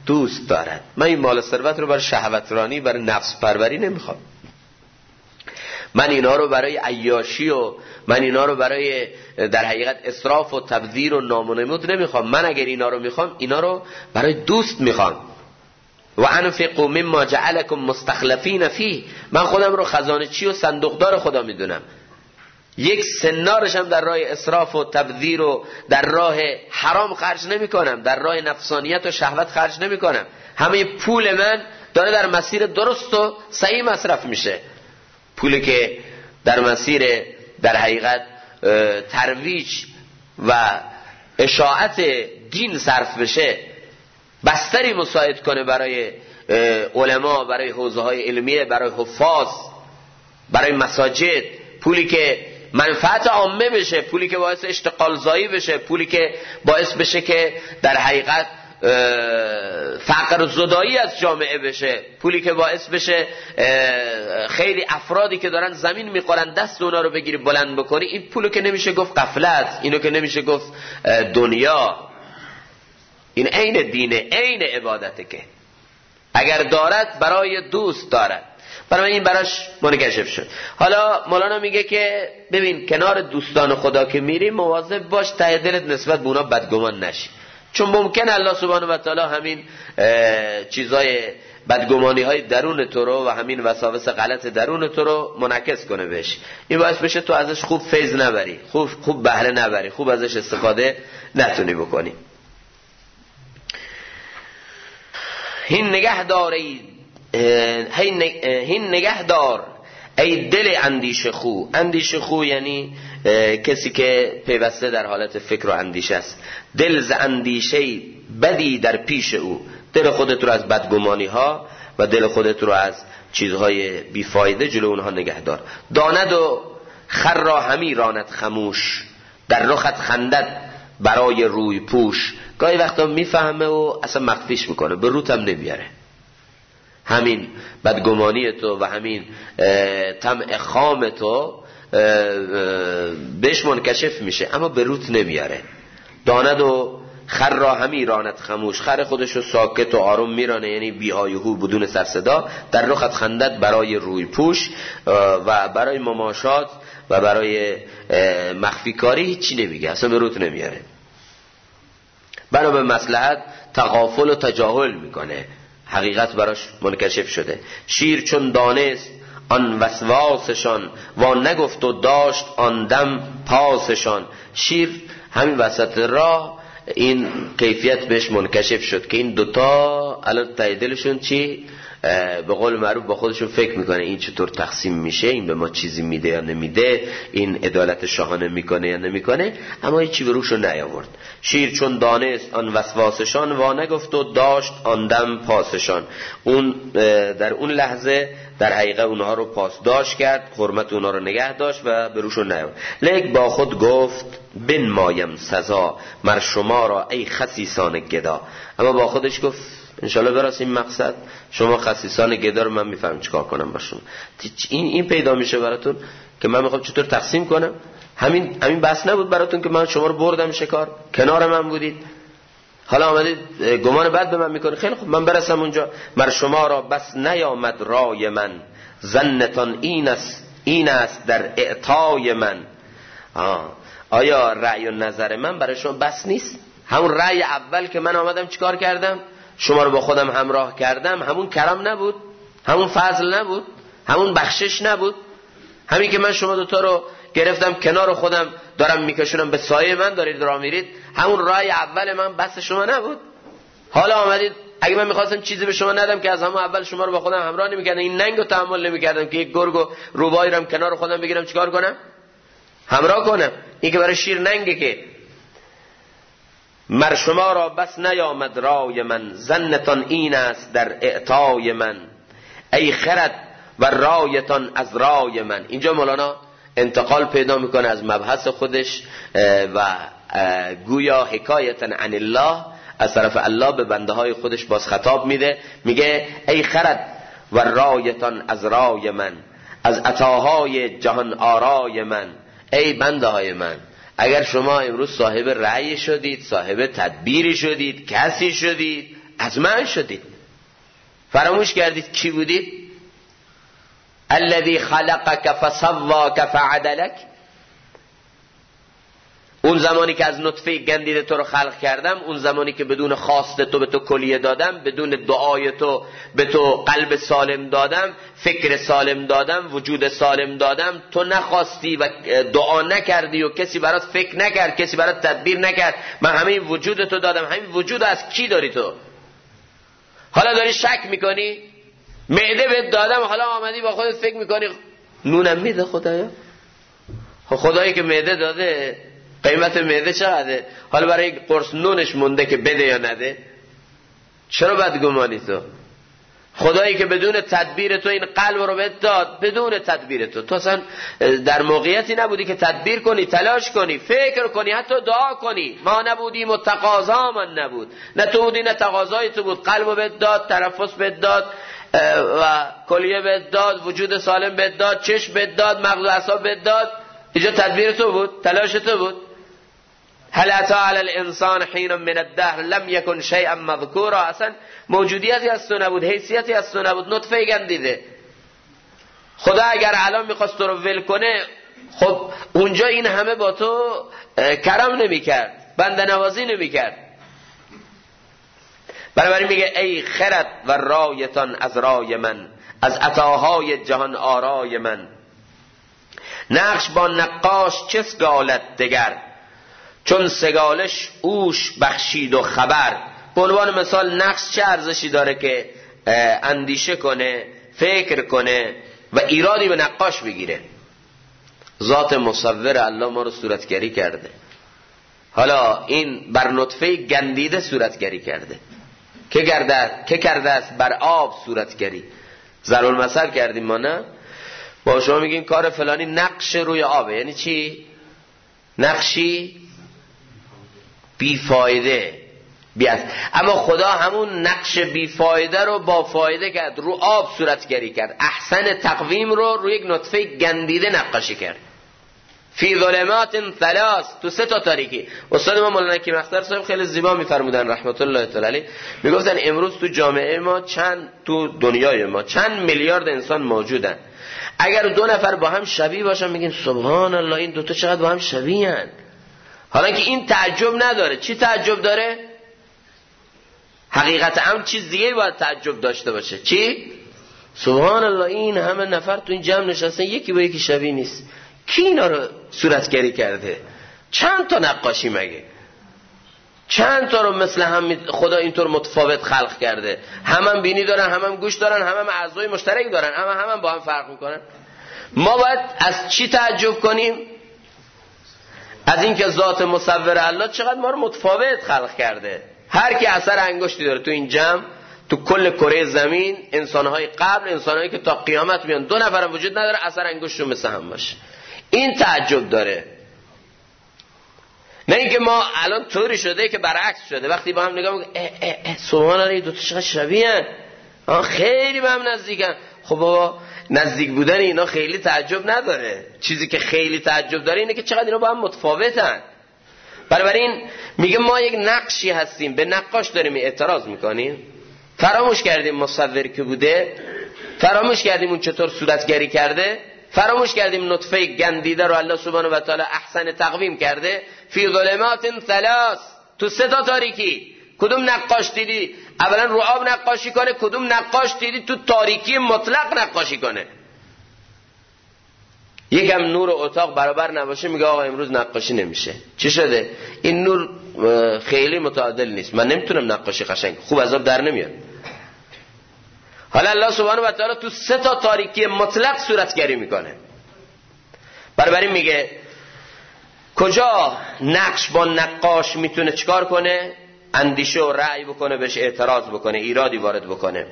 دوست دارد. من این مال ثروت رو برای شهوترانی، برای نفس پروری نمیخوام. من اینا رو برای عیاشی و من اینا رو برای در حقیقت اسراف و تبذیر و نامونمود نمیخوام. من اگر اینا رو میخوام، اینا رو برای دوست میخوام. و انفقوا مما جعلکم مستخلفین فیه، من خودم رو خزانه چی و صندوقدار خدا میدونم. یک سنارش هم در راه اسراف و تبذیر و در راه حرام خرج نمی کنم، در راه نفسانیت و شهوت خرج نمی کنم. همه پول من داره در مسیر درست و صحیح مصرف میشه. پولی که در مسیر در حقیقت ترویج و اشاعت دین صرف بشه، بستری مساعد کنه برای علما، برای حوزه های علمیه، برای حفاظ، برای مساجد، پولی که منفعت عامه بشه، پولی که باعث اشتغال زایی بشه، پولی که باعث بشه که در حقیقت فقر زدایی از جامعه بشه، پولی که باعث بشه خیلی افرادی که دارن زمین میخورن دست اونا رو بگیری بلند بکنی. این پولو که نمیشه گفت غفلت، اینو که نمیشه گفت دنیا. این عین دینه، عین عبادته که اگر دارد برای دوست دارد. برای این براش منکشف شد. حالا مولانا میگه که ببین کنار دوستان خدا که میری مواظب باش ته دلت نسبت به اونا بدگمان نشی، چون ممکن الله سبحانه و تعالی همین چیزای بدگمانی های درون تو رو و همین وساوس غلط درون تو رو منعکس کنه بهش. این باعث بشه تو ازش خوب فیض نبری، خوب بهره نبری، خوب ازش استفاده نتونی بکنی. هین نگه دار ای دل اندیشه خو. اندیشه خو یعنی کسی که پیوسته در حالت فکر و اندیشه است. دل ز اندیشه بدی در پیش او. دل خودت رو از بدگمانی ها و دل خودت رو از چیزهای بیفایده جلو اونها نگه دار. داند و خر را همی راند خموش، در رخت خندد برای روی پوش. گاهی وقتا میفهمه و اصلا مخفیش میکنه، به روت هم نمیاره. همین بدگمانی تو و همین طمع خام تو بهش منکشف میشه، اما به روت نمیاره. داند و خر را همی راند خموش. خر خودشو ساکت و آروم میرانه، یعنی بی‌های بدون سر صدا. در رخت خندد برای روی پوش، و برای مماشات و برای مخفی کاری هیچی نمیگه، اصلا به روت نمیاره. برای به مصلحت تغافل و تجاهل میکنه، حقیقت براش منکشف شده. شیر چون دانست آن وسواسشان، و نگفت و داشت آن دم پاسشان. شیر همین وسط راه این کیفیت بهش منکشف شد که این دوتا الان ته دلشون چی؟ به قول معروف با خودشون فکر میکنه این چطور تقسیم میشه، این به ما چیزی میده یا نمیده، این عدالت شاهانه میکنه یا نمیکنه، اما هیچی به روشو نیاورد. شیر چون دانست آن وسواسشان، و نگفت و داشت آن دم پاسشان. اون در اون لحظه در حقیقت اونها رو پاسداشت کرد، حرمت اونها رو نگه داشت و به روشو نیاورد. لیک با خود گفت بن مایم سزا، مر شما را ای خسیسان گدا. اما با خودش گفت انشالله برسیم مقصد، شما خسیسان گدا رو من میفهم چیکار کنم با شما. این پیدا میشه براتون که من میخوام چطور تقسیم کنم. همین بس نبود براتون که من شما رو بردم شکار، کنار من بودید، حالا آمدید گمان بد به من میکنه. خیلی خوب، من برسم اونجا. مر شما را بس نیامد رای من، ظنتان این است در اعطای من. آیا رأی و نظر من برای شما بس نیست؟ همون رأی اول که من آمدم چیکار کردم؟ شما رو با خودم همراه کردم. همون کرم نبود؟ همون فضل نبود؟ همون بخشش نبود؟ همین که من شما دوتا رو گرفتم کنار خودم دارم میکشونم به سایه من دارید راه میرید، همون رأی اول من بس شما نبود؟ حالا آمدید اگه من میخواستم چیزی به شما ندم که از همون اول شما رو با خودم همراه نمیکردم، این ننگ رو تحمل نمیکردم که یک گرگ و روبایی رو کنار خودم بگیرم چیکار کنم؟ همراه کنم. این که برای شیر ننگه که مر شما را بس نیامد رای من، ظنتان این است در اعطای من. ای خرد و رایتان از رای من. اینجا مولانا انتقال پیدا میکنه از مبحث خودش و گویا حکایتا عن الله، از طرف الله به بنده های خودش باز خطاب میده. میگه ای خرد و رایتان از رای من، از عطاهای جهان آرای من. ای بنده های من، اگر شما امروز صاحب رأی شدید، صاحب تدبیری شدید، کسی شدید، از من شدید. فراموش کردید کی بودید؟ الذی خلقک فسواک فعدلک. اون زمانی که از نطفه گندیده تو رو خلق کردم، اون زمانی که بدون خواست تو به تو کلیه دادم، بدون دعای تو به تو قلب سالم دادم، فکر سالم دادم، وجود سالم دادم، تو نخواستی و دعا نکردی و کسی برات فکر نکرد، کسی برات تدبیر نکرد، من همه وجود تو دادم. همین وجود از کی داری تو؟ حالا داری شک میکنی؟ معده بهت دادم، حالا آمدی با خودت فکر میکنی نونم میده خدایا؟ خدایی که معده داده قیمت معده چقدره؟ حالا برای قرص نونش مونده که بده یا نده؟ چرا بدگمانی تو؟ خدایی که بدون تدبیر تو این قلب رو بهت داد، بدون تدبیر تو اصلا در موقعیتی نبودی که تدبیر کنی، تلاش کنی، فکر کنی، حتی دعا کنی. ما نبودیم و تقاضا من نبود، نه تو بودی نه تقاضای تو بود. قلب رو بهت داد، تنفس بهت داد و کلیه بهت داد، وجود سالم بهت داد، چشم بهت داد، مغز و اعصاب بهت داد. اینجا تدبیر تو بود، تلاش تو بود. هل اتی علی الانسان حین من الدهر لم یکن شیئا مذکورا. اصلا موجودیتی از تو نبود، حیثیتی از تو نبود، نطفه گندیده. خدا اگر الان میخواست تو رو ول کنه، خب اونجا این همه با تو کرم نمیکرد، بنده نوازی نمیکرد. بنابراین میگه ای خرد و رایتان از رای من، از عطاهای جهان آرای من. نقش با نقاش چه سگالت دگر، چون سگالش اوش بخشید و خبر. به عنوان مثال نقش چه ارزشی داره که اندیشه کنه، فکر کنه و ایرادی به نقاش بگیره. ذات مصور الله ما رو صورتگری کرده. حالا این بر نطفه گندیده صورتگری کرده. که کرده است بر آب صورتگری. ضرب المثل کردیم ما، نه؟ با شما میگیم کار فلانی نقش روی آبه. یعنی چی؟ نقشی بیفایده، اما خدا همون نقش بیفایده رو با فایده کرد، رو آب صورتگری کرد. احسن تقویم رو روی یک نطفه گندیده نقاشی کرد. فی ظلمات ثلاث، تو سه تا تاریکی. استاد ما مولانا حکیم اختر صاحب خیلی زیبا میفرمودن رحمت الله تعالی علیه، میگفتن امروز تو جامعه ما تو دنیای ما چند میلیارد انسان موجودن. اگر 2 نفر با هم شبیه باشن میگیم سبحان الله این دوتا چقدر با هم شبیهن. حالا که این تعجب نداره. چی تعجب داره؟ حقیقت هم چیز دیگه باید تعجب داشته باشه. چی؟ سبحان الله این همه نفر تو این جمع نشستن یکی با یکی شبیه نیست. کی اینا رو صورتگری کرده؟ چند تا نقاشی مگه؟ چند تا رو مثل هم خدا اینطور متفاوت خلق کرده؟ هم بینی دارن، هم گوش دارن، هم اعضای مشترک دارن، هم با هم فرق میکنن. ما باید از چی تعجب کنیم؟ از اینکه ذات مصور الله چقدر ما رو متفاوت خلق کرده. هر کی اثر انگشتی داره تو این جمع، تو کل کره زمین، انسانهای قبل، انسانهایی که تا قیامت میان، 2 نفر هم وجود نداره اثر انگشتشون مثل هم باشه. این تعجب داره. نه اینکه ما الان طوری شده که برعکس شده، وقتی با هم نگاه میکنیم سبحان الله دو تا چقدر شبیهن، خیلی به هم نزدیکن. خب بابا نزدیک بودن اینا خیلی تعجب نداره. چیزی که خیلی تعجب داره اینه که چقدر اینا با هم متفاوتن. بنابراین میگه ما یک نقشی هستیم، به نقاش داریم اعتراض میکنیم. فراموش کردیم مصور که بوده، فراموش کردیم اون چطور صورتگری کرده، فراموش کردیم نطفه گندیده رو الله سبحانه و تعالی احسن تقویم کرده. فی ظلمات ثلاث، تو 3 تا تاریکی. کدوم نقاش دیدی اولا رو آب نقاشی کنه؟ کدوم نقاش دیدی تو تاریکی مطلق نقاشی کنه؟ یکم نور اتاق برابر نباشه میگه آقا امروز نقاشی نمیشه. چی شده؟ این نور خیلی متعادل نیست، من نمیتونم نقاشی قشنگ خوب از آب در نمیاد. حالا الله سبحانه و تعالی تو 3 تا تاریکی مطلق صورتگری میکنه. بنابراین میگه کجا نقش با نقاش میتونه چیکار کنه؟ اندیشه و رأی بکنه، بهش اعتراض بکنه، ایرادی وارد بکنه.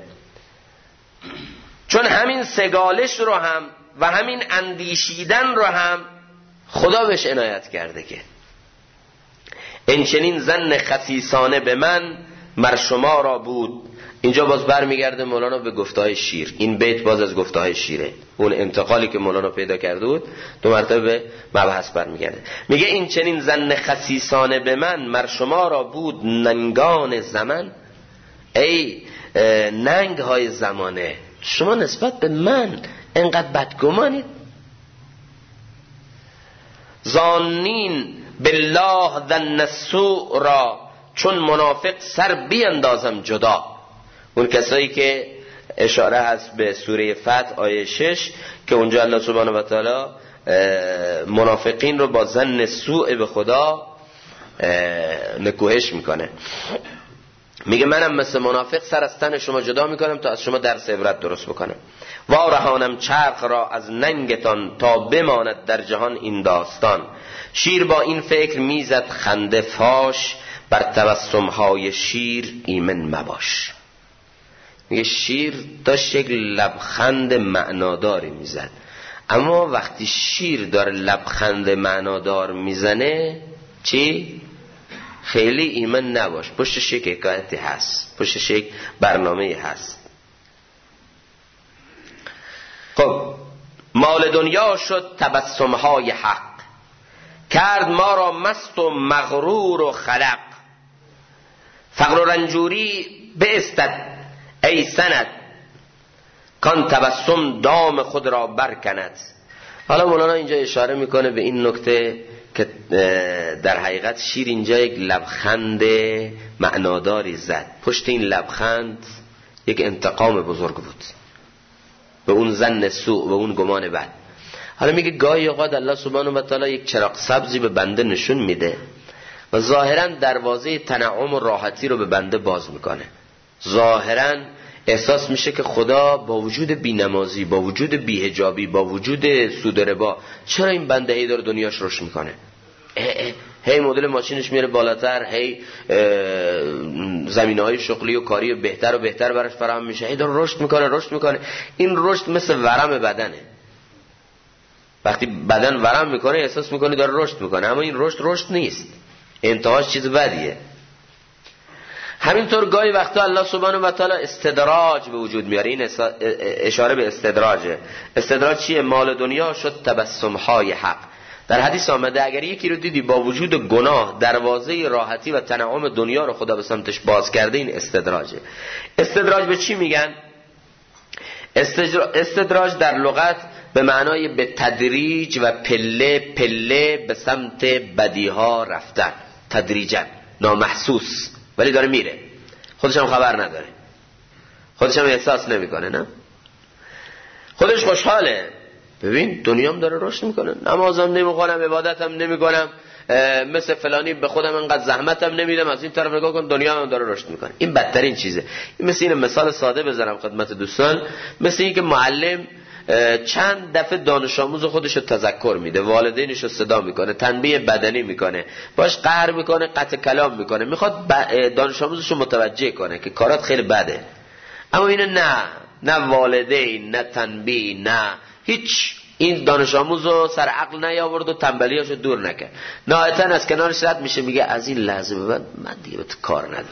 چون همین سگالش رو هم و همین اندیشیدن رو هم خدا بهش عنایت کرده که این چنین ظن خسیسانه به من مر شما را بود. اینجا باز برمیگرده مولانا به گفته‌های شیر. این بیت باز از گفته‌های شیره، اون انتقالی که مولانا پیدا کرده بود 2 مرتبه به مبحث برمیگرده. میگه این چنین ظن خسیسانه به من مر شما را بود ننگان زمن. ای ننگ های زمانه، شما نسبت به من انقدر بدگمانید. ظانین بالله ظن السوء را، چون منافق سر بیندازم جدا. اون کسایی که اشاره هست به سوره فتح آیه 6 که اونجا الله سبحانه و تعالی منافقین رو با ظن سوء به خدا نکوهش میکنه. میگه منم مثل منافق سر از تن شما جدا میکنم تا از شما درس عبرت درست بکنم. وارهانم چرخ را از ننگتان تا بماند در جهان این داستان. شیر با این فکر میزد خنده فاش، بر تبسمهای شیر ایمن مباش. میگه شیر داشت یک لبخند معناداری میزد، اما وقتی شیر داره لبخند معنادار میزنه چی؟ خیلی ایمن نباش، پشتش یک حکایتی هست، پشتش یک برنامه هست. خب مال دنیا شد تبسمهای حق، کرد ما را مست و مغرور و خلق. فقر و رنجوری بایستد ای سند، کان تبسم دام خود را برکند. حالا مولانا اینجا اشاره میکنه به این نکته که در حقیقت شیر اینجا یک لبخند معناداری زد. پشت این لبخند یک انتقام بزرگ بود به اون ظن سوء، به اون گمان بد. حالا میگه گاهی اوقات الله سبحانه و تعالی یک چراغ سبزی به بنده نشون میده و ظاهرا دروازه تنعم و راحتی رو به بنده باز میکنه. ظاهرا احساس میشه که خدا با وجود بینمازی، با وجود بی‌حجابی، با وجود سود و ربا، چرا این بنده هی داره دنیاش رشد میکنه؟ هی مدل ماشینش میره بالاتر، هی زمینه‌های شغلی و کاری بهتر و بهتر براش فراهم میشه، هی داره رشد میکنه. این رشد مثل ورم بدنه. وقتی بدن ورم میکنه احساس میکنه داره رشد میکنه، اما این رشد نیست، انتهاش چیز بدیه. همینطور گاهی وقتا الله سبحانه و تعالی استدراج به وجود میاره. این اشاره به استدراجه. استدراج چیه؟ مال دنیا شد تبسمهای حق. در حدیث آمده اگر یکی رو دیدی با وجود گناه دروازه راحتی و تنعم دنیا رو خدا به سمتش باز کرده، این استدراجه. استدراج به چی میگن؟ استدراج در لغت به معنای به تدریج و پله پله به سمت بدیها رفتن، تدریجا، نامحسوس، ولی داره میره، خودش هم خبر نداره، خودش هم احساس نمیکنه، نه خودش خوشحاله. ببین دنیام داره رشد میکنه، نمازم نمیخونم، عبادتم نمیکنم، مثل فلانی به خودم انقدر زحمتم نمیدم، از این طرف نگاه کن دنیا هم داره رشد میکنه. این بدترین چیزه. این مثل این مثال ساده بزنم خدمت دوستان، مثل این که معلم چند دفعه دانش آموز خودش رو تذکر میده، والدینش رو صدا میکنه، تنبیه بدنی میکنه، باش قهر میکنه، قطع کلام میکنه، میخواد دانش آموزش رو متوجه کنه که کارات خیلی بده. اما اینو نه والدین، نه تنبیه، نه هیچ. این دانش آموز رو سر عقل نیاورد و تنبلیاشو دور نکرد، نهایتاً از کنارش رد میشه، میگه از این لحظه به بعد من دیگه کار ندارم.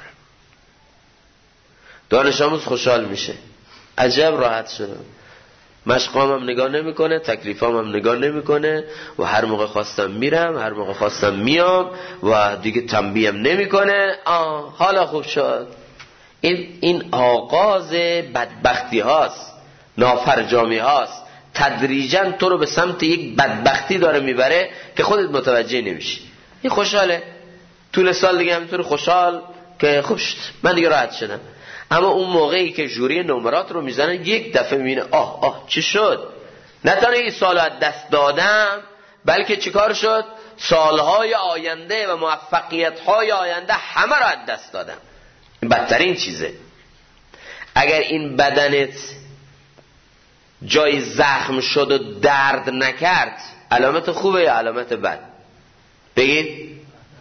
دانش آموز خوشحال میشه، عجب راحت شده، مشقامم نگاه نمیکنه، تکلیفامم نگاه نمیکنه و هر موقع خواستم میرم، هر موقع خواستم میام و دیگه تنبیهم نمیکنه. حالا خوب شد. این آغاز بدبختی هاست، نافرجامی هاست. تدریجا تو رو به سمت یک بدبختی داره میبره که خودت متوجه نمیشی. این خوشحاله، طول سال دیگه همینطور خوشحال که خوب شد، من دیگه راحت شدم. اما اون موقعی که جوری نمرات رو میزنن یک دفعه میبینه چی شد؟ نه تنها این سال از دست دادم، بلکه چیکار شد؟ سالهای آینده و موفقیت‌های آینده همه رو از دست دادم. این بدترین چیزه. اگر این بدنت جای زخم شد و درد نکرد، علامت خوبه یا علامت بد؟ بگید.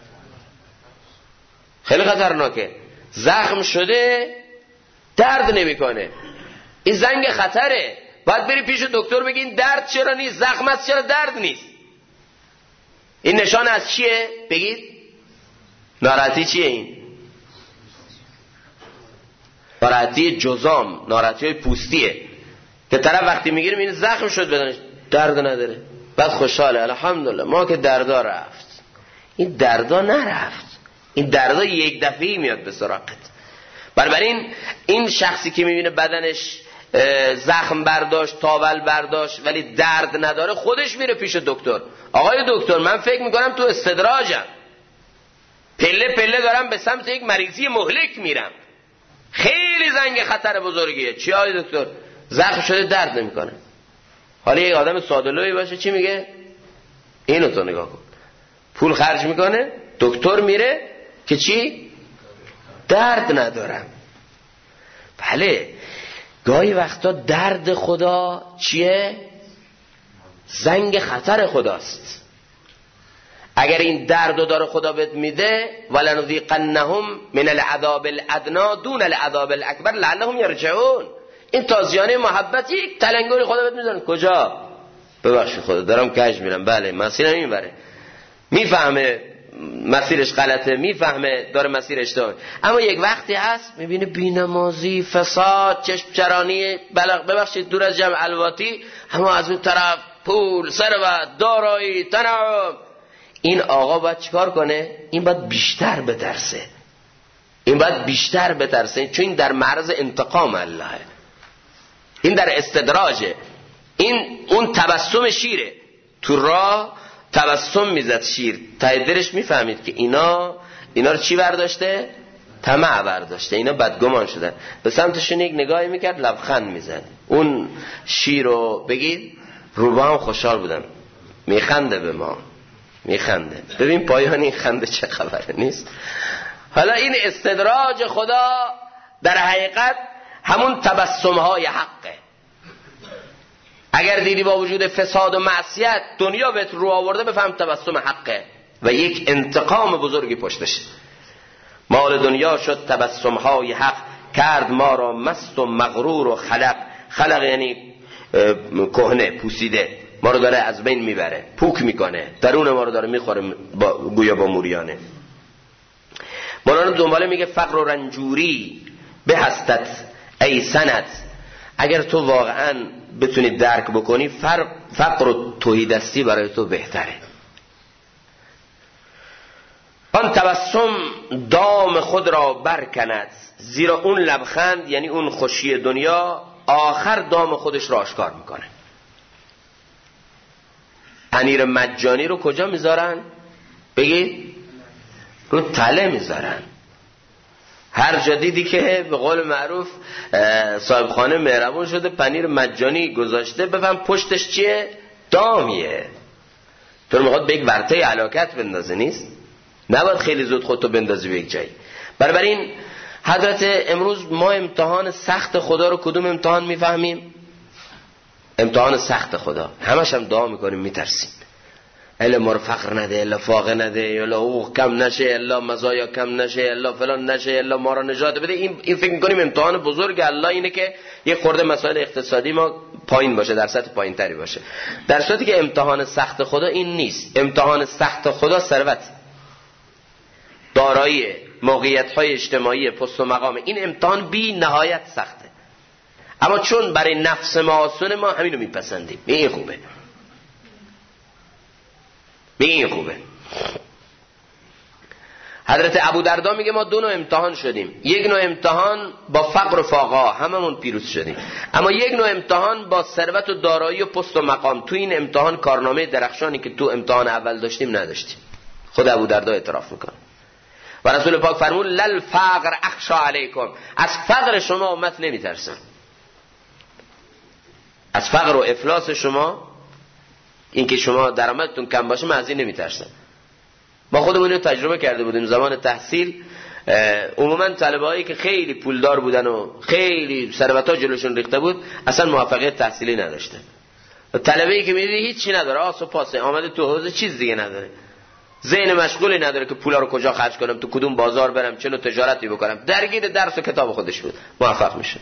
خیلی خطرناکه. زخم شده درد نمیکنه، این زنگ خطره. باید بری پیش دکتر بگی این درد چرا نیست، زخم است چرا درد نیست. این نشان از چیه؟ بگید. ناراحتی چیه این؟ ناراحتی جزام، ناراحتی پوستیه که طرف وقتی میگیریم این زخم شد بدنش درد نداره، بعد خوشحاله، الحمدلله ما که دردا رفت. این دردا نرفت، این دردا یک دفعه‌ای میاد به سراغت. بنابراین این شخصی که میبینه بدنش زخم برداشت، تاول برداشت ولی درد نداره، خودش میره پیش دکتر. آقای دکتر من فکر میکنم تو استدراجم، پله پله دارم به سمت یک مریضی مهلک میرم، خیلی زنگ خطر بزرگیه. چی آقای دکتر؟ زخم شده درد نمیکنه. حالا یک آدم ساده‌لویی باشه چی میگه؟ اینو تو نگاه کن، پول خرج میکنه، دکتر میره که چی؟ درد ندارم. بله، گاهی وقتا درد خدا چیه؟ زنگ خطر خداست. اگر این دردو داره خدا بهت میده، ولنذیقنهم من العذاب الادنی دون العذاب الاکبر لعلهم یرجعون، این تازیانه محبت یک تلنگری خدا بهت میزنه. کجا؟ ببخشید خدا دارم کج میرم، بله مسیرم این بره، میفهمه مسیرش غلطه، میفهمه داره مسیر اشتباهه، اما یک وقتی هست میبینه بینمازی، فساد، چشم چرانی، ببخشید دور از جمع الواتی، اما از اون طرف پول، ثروت، دارایی، تنعم. این آقا باید چیکار کنه؟ این باید بیشتر بترسه، این باید بیشتر بترسه، چون این در معرض انتقام اللهه، این در استدراجه. این اون تبسم شیره، تو راه تبسم میزد شیر، ته دلش میفهمید که اینا رو چی برداشته؟ طمع برداشته، اینا بدگمان شدن. به سمتشون یک نگاهی میکرد، لبخند میزد. اون شیر رو بگید روبا هم خوشحال بودن، میخنده به ما، میخنده. ببین پایان این خنده چه خبره نیست؟ حالا این استدراج خدا در حقیقت همون تبسمهای حقه. اگر دیدی با وجود فساد و معصیت دنیا بهت رو آورده، بفهم تبسم حقه و یک انتقام بزرگی پشتشه. مال دنیا شد تبسمهای حق، کرد ما را مست و مغرور و خلق یعنی کهنه، پوسیده، ما رو داره از بین میبره، پوک میکنه، درون ما رو داره میخوره گویا با موریانه. مولانا دنباله میگه فقر و رنجوری به هستت ای سنت، اگر تو واقعا بتونی درک بکنی فقر و تهیدستی برای تو بهتره. آن تبسم دام خود را برکند، زیرا اون لبخند یعنی اون خوشی دنیا آخر دام خودش را آشکار میکنه. پنیر مجانی رو کجا میذارن؟ بگید رو تله میذارن. هر جا دیدی که به قول معروف صاحب خانه مهربون شده پنیر مجانی گذاشته، بفهم پشتش چیه؟ دامیه. تو رو میخواد به یک ورطه هلاکت بندازه، نیست؟ نباید خیلی زود خودتو بندازی به یک جایی. بنابراین حضرت امروز ما امتحان سخت خدا رو کدوم امتحان میفهمیم؟ امتحان سخت خدا. همش هم دعا میکنیم، میترسیم الا ما رو فقر نده، الا فاقه نده، الا حقوق کم نشه، الا مزایا کم نشه، الا فلان نشه، الا ما رو نجات بده. این فکر میکنیم امتحان بزرگ الله اینه که یه خورده مسائل اقتصادی ما پایین باشه، در سطح پایین تری باشه، در صورتی که امتحان سخت خدا این نیست. امتحان سخت خدا ثروت، دارایی، موقعیت‌های اجتماعی، پست و مقام، این امتحان بی نهایت سخته، اما چون برای نفس ما آسونه ما همینو میپسندیم. این خوبه، این خوبه. حضرت ابودردا میگه ما دو نوع امتحان شدیم. یک نوع امتحان با فقر و فاقه، هممون پیروز شدیم، اما یک نوع امتحان با ثروت و دارایی و پست و مقام. تو این امتحان کارنامه درخشانی که تو امتحان اول داشتیم نداشتیم. خود ابودردا اعتراف میکنه و رسول پاک فرمود لل فقر اخشى علیکم، از فقر شما امت نمیترسم، از فقر و افلاس شما، این که شما درآمدتون کم باشه، من از این نمیترسم. ما خودمون رو تجربه کرده بودیم زمان تحصیل. عموما طلبه‌هایی که خیلی پولدار بودن و خیلی ثروت‌ها جلوشون ریخته بود اصلا موفقیت تحصیلی نداشتن. طلبه‌ای که می‌بینی هیچی نداره، آس و پاسه، آمده تو حوزه چیز دیگه نداره، ذهن مشغولی نداره که پولا رو کجا خرج کنم، تو کدوم بازار برم، چه نوع تجارتی بکنم، درگیر درس و کتاب خودش بود، موفق میشه.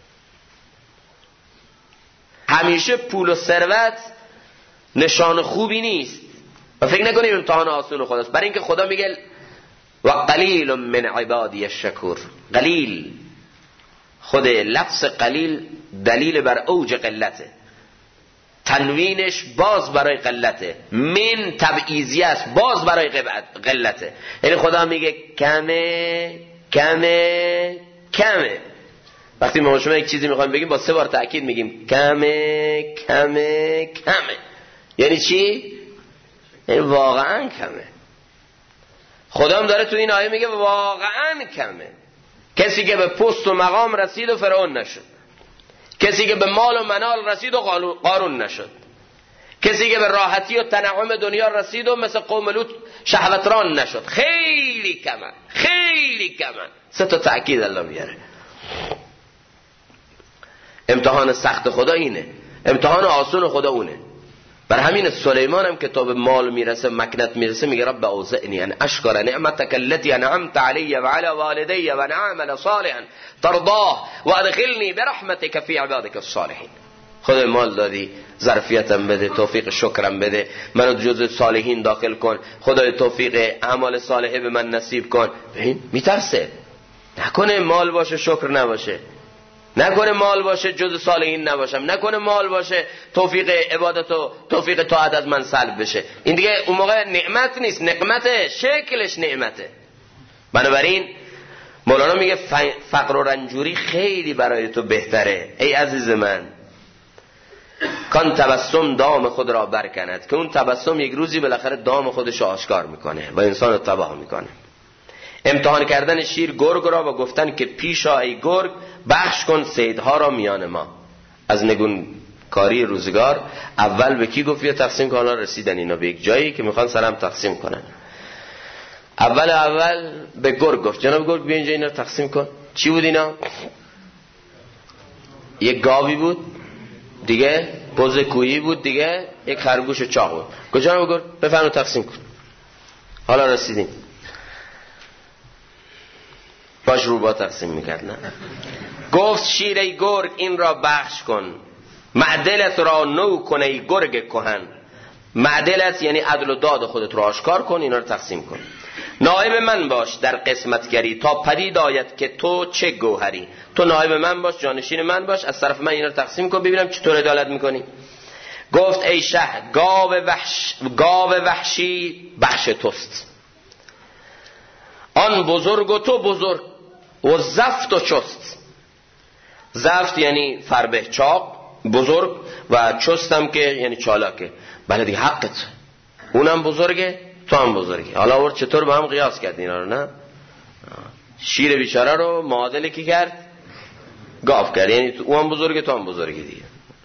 همیشه پول و ثروت نشان خوبی نیست و فکر نکنیم امتحان آسون خداست، برای اینکه خدا میگه و قلیل من عبادی الشکور. قلیل، خود لفظ قلیل دلیل بر اوج قلته، تنوینش باز برای قلته، من تبعیضی است، باز برای قلته. یعنی خدا میگه کمه کمه. وقتی ما شما یک چیزی میخوایم بگیم با 3 بار تأکید میگیم کمه کمه کمه. یعنی چی؟ یعنی واقعا کمه. خدا هم داره تو این آیه میگه واقعا کمه. کسی که به پست و مقام رسید و فرعون نشد، کسی که به مال و منال رسید و قارون نشد، کسی که به راحتی و تنعم دنیا رسید و مثل قوم لوط شهوتران نشد. خیلی کمن، خیلی کمن. 3 تا تأکید الله میاره. امتحان سخت خدا اینه، امتحان آسون خدا اونه. بر همین سلیمان هم که تا به مال میرسه، مکنت میرسه، میگه رب اوزعنی ان اشکر نعمتک التي انعمت علی و علی والدی و نعمل صالحا ترضاه و ادخلنی برحمتک فی عبادک الصالحین. خدا مال دادی، ظرفیتم بده، توفیق شکرم بده، منو جزو صالحین داخل کن، خدای توفیق اعمال صالحه به من نصیب کن. ببین میترسه، نکنه مال باشه شکر نباشه، نکنه مال باشه جزو صالحین نباشم، نکنه مال باشه توفیق عبادت و توفیق طاعت از من سلب بشه. این دیگه اون موقع نعمت نیست، نقمته، شکلش نعمته. بنابراین مولانا میگه فقر و رنجوری خیلی برای تو بهتره ای عزیز من. کان تبسم دام خود را برکند، که اون تبسم یک روزی بالاخره دام خودش آشکار میکنه و انسان رو تباه میکنه. امتحان کردن شیر گرگ را و گفتن که پیشا ای گرگ بخش کن صیدها را میان ما. از نگون کاری روزگار اول به کی گفت یا تقسیم کن؟ حالا رسیدن اینا به یک جایی که میخوان سرم تقسیم کنن. اول به گرگ گفت جناب گرگ بیا اینجا اینا رو تقسیم کن. چی بود اینا؟ یک گاوی بود دیگه، بز کویی بود دیگه، یک خرگوش چاق بود. گفت جناب گرگ بفرما تقسیم کن. حالا رسیدیم. باش رو با تقسیم میکرد. نه گفت شیر ای گرگ این را بخش کن، معدلت را نو کن ای گرگ کهن. معدلت یعنی عدل و داد خودت رو آشکار کن، اینا رو تقسیم کن. نائب من باش در قسمتگری تا پدید آید که تو چه گوهری. تو نائب من باش، جانشین من باش، از طرف من اینا رو تقسیم کن ببینم چطور عدالت میکنی. گفت ای شه گاو وحشی بخش توست، آن بزرگ و تو بزرگ و زفت و چست. زفت یعنی فربه چاق، بزرگ، و چستم که یعنی چالاکه. بله دیگه حقت، اونم بزرگه تو هم بزرگی. حالا ورد چطور با هم قیاس کرد اینا رو؟ نه شیر بیچاره رو معادله کی کرد؟ گاو کرد. یعنی اونم بزرگه تو هم بزرگی دیگه.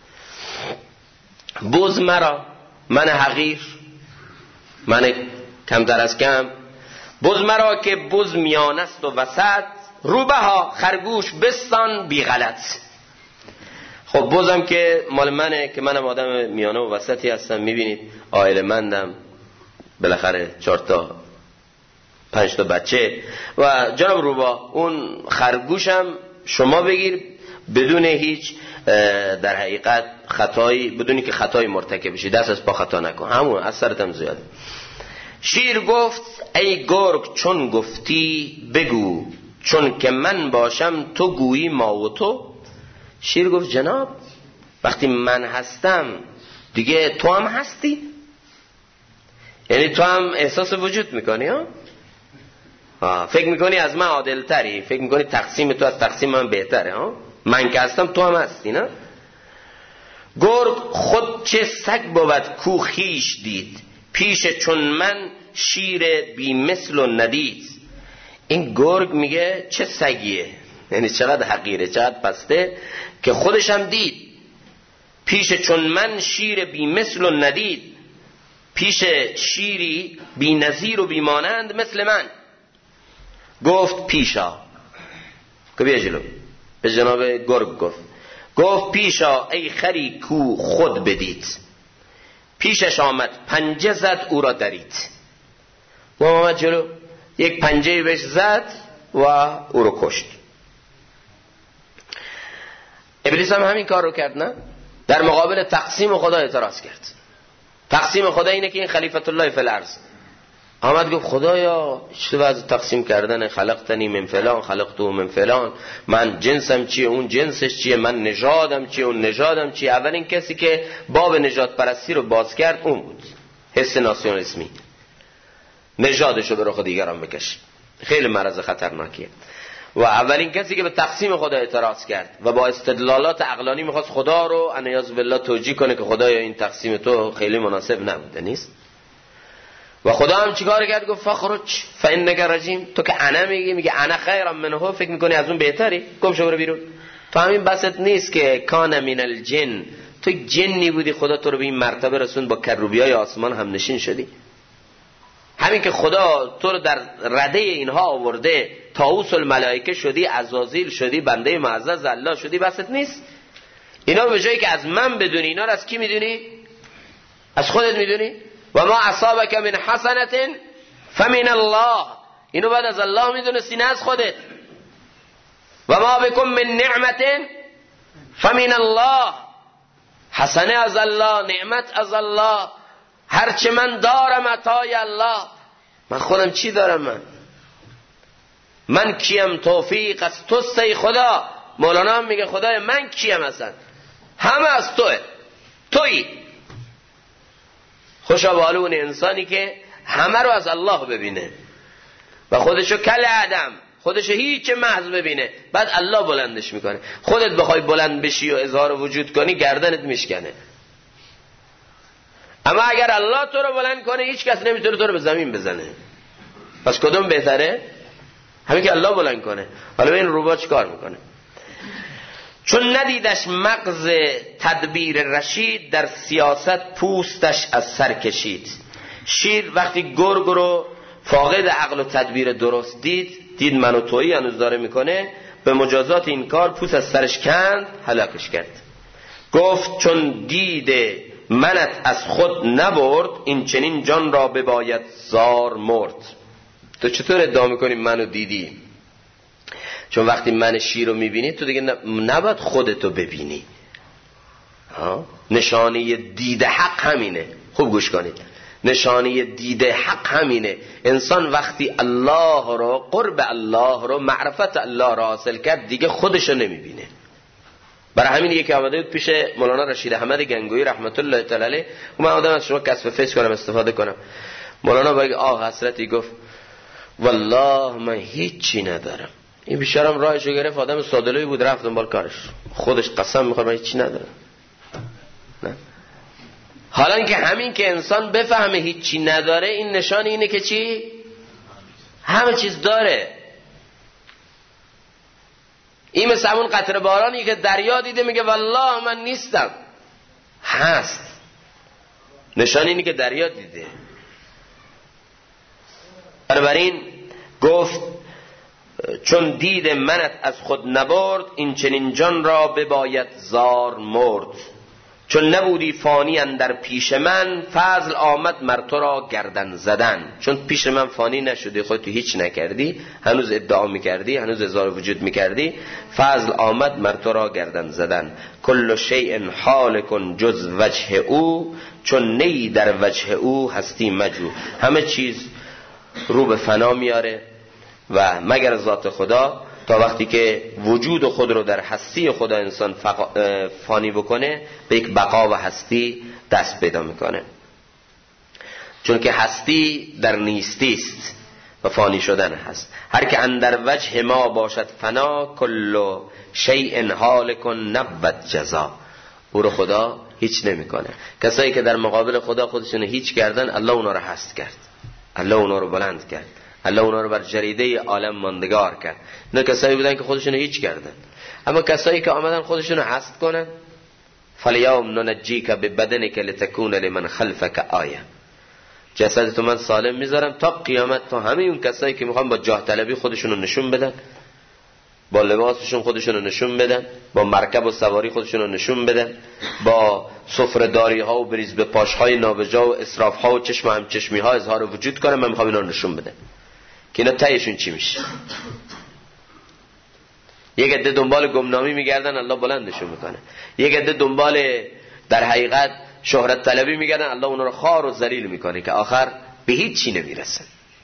بز مرا، من حقیر، من کمتر از کم. بز مرا که بز میان است و وسط، روبه ها خرگوش بستان بی غلط. خب بزم که مال منه که منم آدم میانه و وسطی هستم، میبینید عائله مندم، بالاخره 4 تا 5 تا بچه. و جناب روبا اون خرگوشم شما بگیر بدون هیچ در حقیقت خطایی، بدونی که خطایی مرتکب بشی، دست از پا خطا نکن، همون از سرتم زیاده. شیر گفت ای گرگ چون گفتی بگو، چون که من باشم تو گویی ما و تو. شیر گفت جناب وقتی من هستم دیگه تو هم هستی، یعنی تو هم احساس وجود میکنی ها؟ فکر میکنی از من عادل تری، فکر میکنی تقسیم تو از تقسیم من بهتره ها؟ من که هستم تو هم هستی نه؟ گرگ خود چه سگ بود کو خویش دید، پیش چون من شیر بی مثل و ندید. این گرگ میگه چه سگیه، یعنی چقدر حقیره، چقدر پسته که خودش هم دید. پیش چون من شیر بی مثل و ندید، پیش شیری بی نظیر و بی مانند مثل من. گفت پیشا، که بیا جلو، به جناب گرگ گفت پیشا ای خری کو خود بدید، پیشش آمد پنجه زد او را درید. و آمد جلو، یک پنجه بهش زد و او رو کشت. ابلیس هم همین کار رو کرد نه؟ در مقابل تقسیم خدا اعتراض کرد. تقسیم خدا اینه که این خلیفت الله فی الارض آمد گفت خدایا چه وضع تقسیم کردن، خلقتنی من فلان خلقتو من فلان، من جنسم چیه اون جنسش چیه، من نژادم چیه اون نژادم چیه. اولین کسی که باب نژاد پرستی رو باز کرد اون بود، حس ناسیونالیسمی، نژادش رو به رخ دیگران بکش. خیلی مرض خطرناکیه. و اولین کسی که به تقسیم خدا اعتراض کرد و با استدلالات عقلانی میخواست خدا رو انیاز بالله توجیه کنه که خدایا این تقسیم تو خیلی مناسب نبوده نیست. و خدا هم چیکار کرد؟ گفت فخرج فانک رجیم. تو که انا میگه انا خیر منه، فکر میکنی از اون بهتری؟ گم شو برو بیرون. تو همین بسط نیست که کان من الجن، تو جنی بودی خدا تو رو به این مرتبه رسوند با کروبیای آسمان هم نشین شدی. همین که خدا تو رو در رده اینها آورده، طاووس الملائکه شدی، عزازیل شدی، بنده معزز الله شدی، بسط نیست؟ اینا به جایی که از من بدونی، اینا رو از کی میدونی؟ از خودت میدونی. و ما اصابک من حسنة فمن الله، اینو بعد از الله میدونستی نه از خودت. و ما بكم من نعمة فمن الله، حسنه از الله، نعمت از الله. هرچه من دارم عطای الله. من خودم چی دارم؟ من کیم؟ توفیق از توست ای خدا. مولانا هم میگه خدای من کیم اصلا؟ همه از توه، تویی. خوشا به حال اون انسانی که همه رو از الله ببینه و خودشو کل عدم، خودشو هیچ محض ببینه، بعد الله بلندش میکنه. خودت بخوای بلند بشی و اظهار وجود کنی گردنت میشکنه. اما اگر الله تو رو بلند کنه هیچ کس نمیتونه تو رو به زمین بزنه. پس کدوم بهتره؟ همین که الله بلند کنه. حالا این روبا چی کار میکنه؟ چون ندیدش مغز تدبیر رشید، در سیاست پوستش از سر کشید. شیر وقتی گرگ رو فاقد عقل و تدبیر درست دید منو تویی هنوز داره میکنه، به مجازات این کار پوست از سرش کند، هلاکش کرد. گفت چون دیده منت از خود نبرد، این چنین جان را بباید زار مرد. تو چطور ادعا میکنی منو دیدی؟ چون وقتی من شیر رو میبینی تو دیگه نباید خودتو ببینی. نشانه دیده حق همینه. خوب گوش کنید، نشانه دیده حق همینه. انسان وقتی الله رو، قرب الله رو، معرفت الله رو حاصل کرد، دیگه خودشو نمیبینه. برای همین یکی آمده بود پیش مولانا رشید احمد گنگویی رحمت الله تعالی علیه، من آدم از شما کسب فیض کنم، استفاده کنم. مولانا با آه حسرتی گفت والله من هیچی ندارم. این بیچاره‌ام راهشو گرفت، آدم ساده‌لویی بود، رفت دنبال کارش، خودش قسم می‌خوره من هیچی ندارم. نه؟ حالا که همین که انسان بفهمه هیچی نداره، این نشان اینه که چی؟ همه چیز داره. این مثل همون قطره بارانی که دریا دیده میگه والله من نیستم، هست. نشان اینه که دریا دیده. بنابراین گفت چون دید منت از خود نبرد، این چنین جان را بباید زار مرد. چون نبودی فانی اندر پیش من، فضل آمد مر تو را گردن زدن. چون پیش من فانی نشدی، خودت هیچ نکردی، هنوز ادعا میکردی، هنوز اظهار وجود میکردی، فضل آمد مر تو را گردن زدن. کل شیء حالک جز وجه او، چون نی در وجه او هستی مجو. همه چیز رو به فنا میاره و مگر ذات خدا، تا وقتی که وجود خود رو در هستی خدا انسان فانی بکنه، به یک بقا و هستی دست پیدا میکنه. چون که هستی در نیستی است و فانی شدن هست. هر که اندر وجه ما باشد فنا، کل شیء هالک نبود جزا. او رو خدا هیچ نمیکنه. کسایی که در مقابل خدا خودشون هیچ کردن، الله اونا رو هست کرد، الله اونا رو بلند کرد، الله اونا رو بر جریده عالم ماندگار کرد. نه کسایی بودن که خودشون هیچ کردن. اما کسایی که آمدن خودشون هست کنن، فالیوم ننجیک ببدنک لتکون لمن خلفک آیه. جسدتو من سالم میذارم تا قیامت، تا همه اون کسایی که میخوان با جاه طلبی خودشون رو نشون بدن، با لباسشون خودشون رو نشون بدن، با مرکب و سواری خودشون رو نشون بدن، با سفره‌داری ها و بریز به پاش های نابجا و اسراف ها و چشم هم چشمی ها اظهار وجود کنن، من میخوام اینا رو نشون بدن که اینا تهشون چی میشه. یک عده دنبال گمنامی میگردن، الله بلندشون میکنه. یک عده دنبال در حقیقت شهرت طلبی میگردن، الله اونا رو خوار و ذلیل میکنه که آخر به هیچ چی نمیرسن.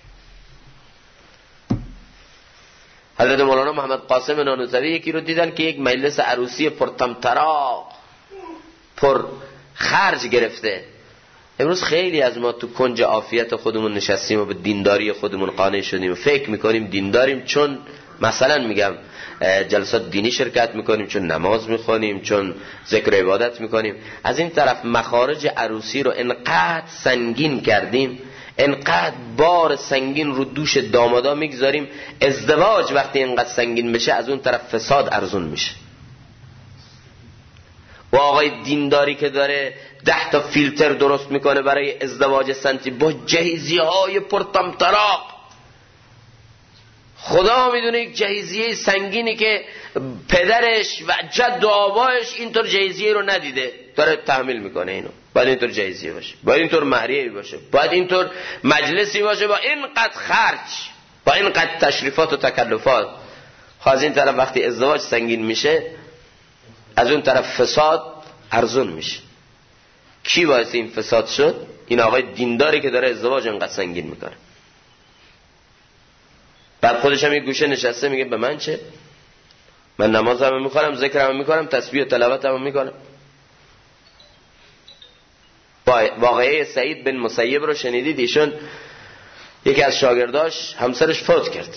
حضرت مولانا محمد قاسم نانوتوی یکی رو دیدن که یک مجلس عروسی پرطمطراق پر خرج گرفته. امروز خیلی از ما تو کنج عافیت خودمون نشستیم و به دینداری خودمون قانع شدیم و فکر میکنیم دینداریم چون مثلا میگم جلسات دینی شرکت میکنیم، چون نماز میخونیم، چون ذکر عبادت میکنیم. از این طرف مخارج عروسی رو انقدر سنگین کردیم، انقدر بار سنگین رو دوش دامادا میگذاریم، ازدواج وقتی انقدر سنگین بشه از اون طرف فساد ارزون میشه. و آقای دینداری که داره 10 تا فیلتر درست میکنه برای ازدواج سنتی با جهیزیه های پرطمطراق، خدا میدونه یک جهیزیه سنگینی که پدرش و جد و آبایش اینطور جهیزیه رو ندیده داره تحمیل میکنه اینو. باید اینطور جهیزیه باشه، باید اینطور مهریه باشه، باید اینطور مجلسی باشه، با اینقدر خرج، با اینقدر تشریفات و تکلفات. از این طرف وقتی ازدواج سنگین میشه، از اون طرف فساد ارزون میشه. کی باعث این فساد شد؟ این آقای دینداری که داره ازدواج انقدر سنگین میکنه. بعد خودش هم یک گوشه نشسته میگه به من چه؟ من نمازم میخونم، ذکرم میکنم، تسبیح و تلاوتم میکنم. واقعه سعید بن مسیب رو شنیدید؟ ایشون یکی از شاگرداش همسرش فوت کرد.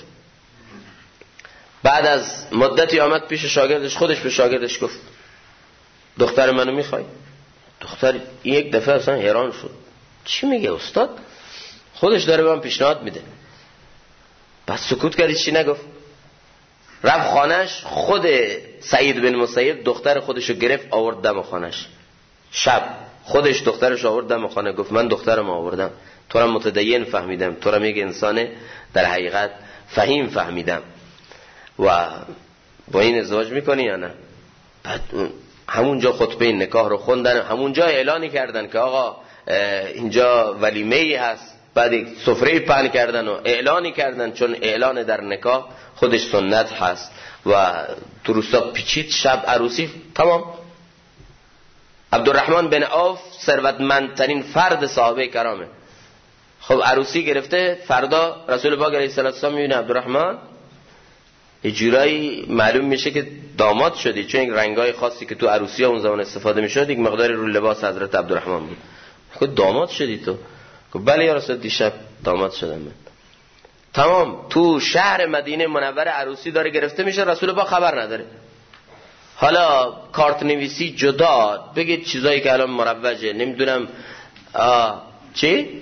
بعد از مدتی آمد پیش شاگردش، خودش به شاگردش گفت دختر منو میخوای؟ دختر یک دفعه اصلا حیران شد، چی میگه استاد؟ خودش داره به من پیشنهاد میده. بعد سکوت کرد، چی نگفت. رفت خانهش، خود سعید بن مسیب دختر خودشو گرفت آورد دم خانهش. شب خودش دخترش آورد دم خانه، گفت من دخترم آوردم، تو را متدین فهمیدم، تو را یک انسان در حقیقت فهیم فهمیدم و با این ازدواج میکنی یا نه؟ بعد همونجا خطبه نکاح رو خوندن، همونجا اعلانی کردن که آقا اینجا ولیمه‌ای هست. بعد یک سفره پهن کردن و اعلانی کردن، چون اعلان در نکاح خودش سنت هست و تو روستا پیچید. شب عروسی تمام. عبدالرحمن بن عوف ثروتمندترین فرد صحابه کرامه. خب عروسی گرفته، فردا رسول پاک علیه السلام میبینه عبدالرحمن یه جورایی معلوم میشه که داماد شدی، چون یک رنگای خاصی که تو عروسی ها اون زمان استفاده میشد یک مقداری رو لباس حضرت عبدالرحمن بود. خب داماد شدی تو؟ بله یا رسول، دیشب داماد شدم من. تمام. تو شهر مدینه منوره عروسی داره گرفته میشه، رسول با خبر نداره. حالا کارت نویسی جدا، بگید چیزایی که الان مروجه، نمیدونم چی؟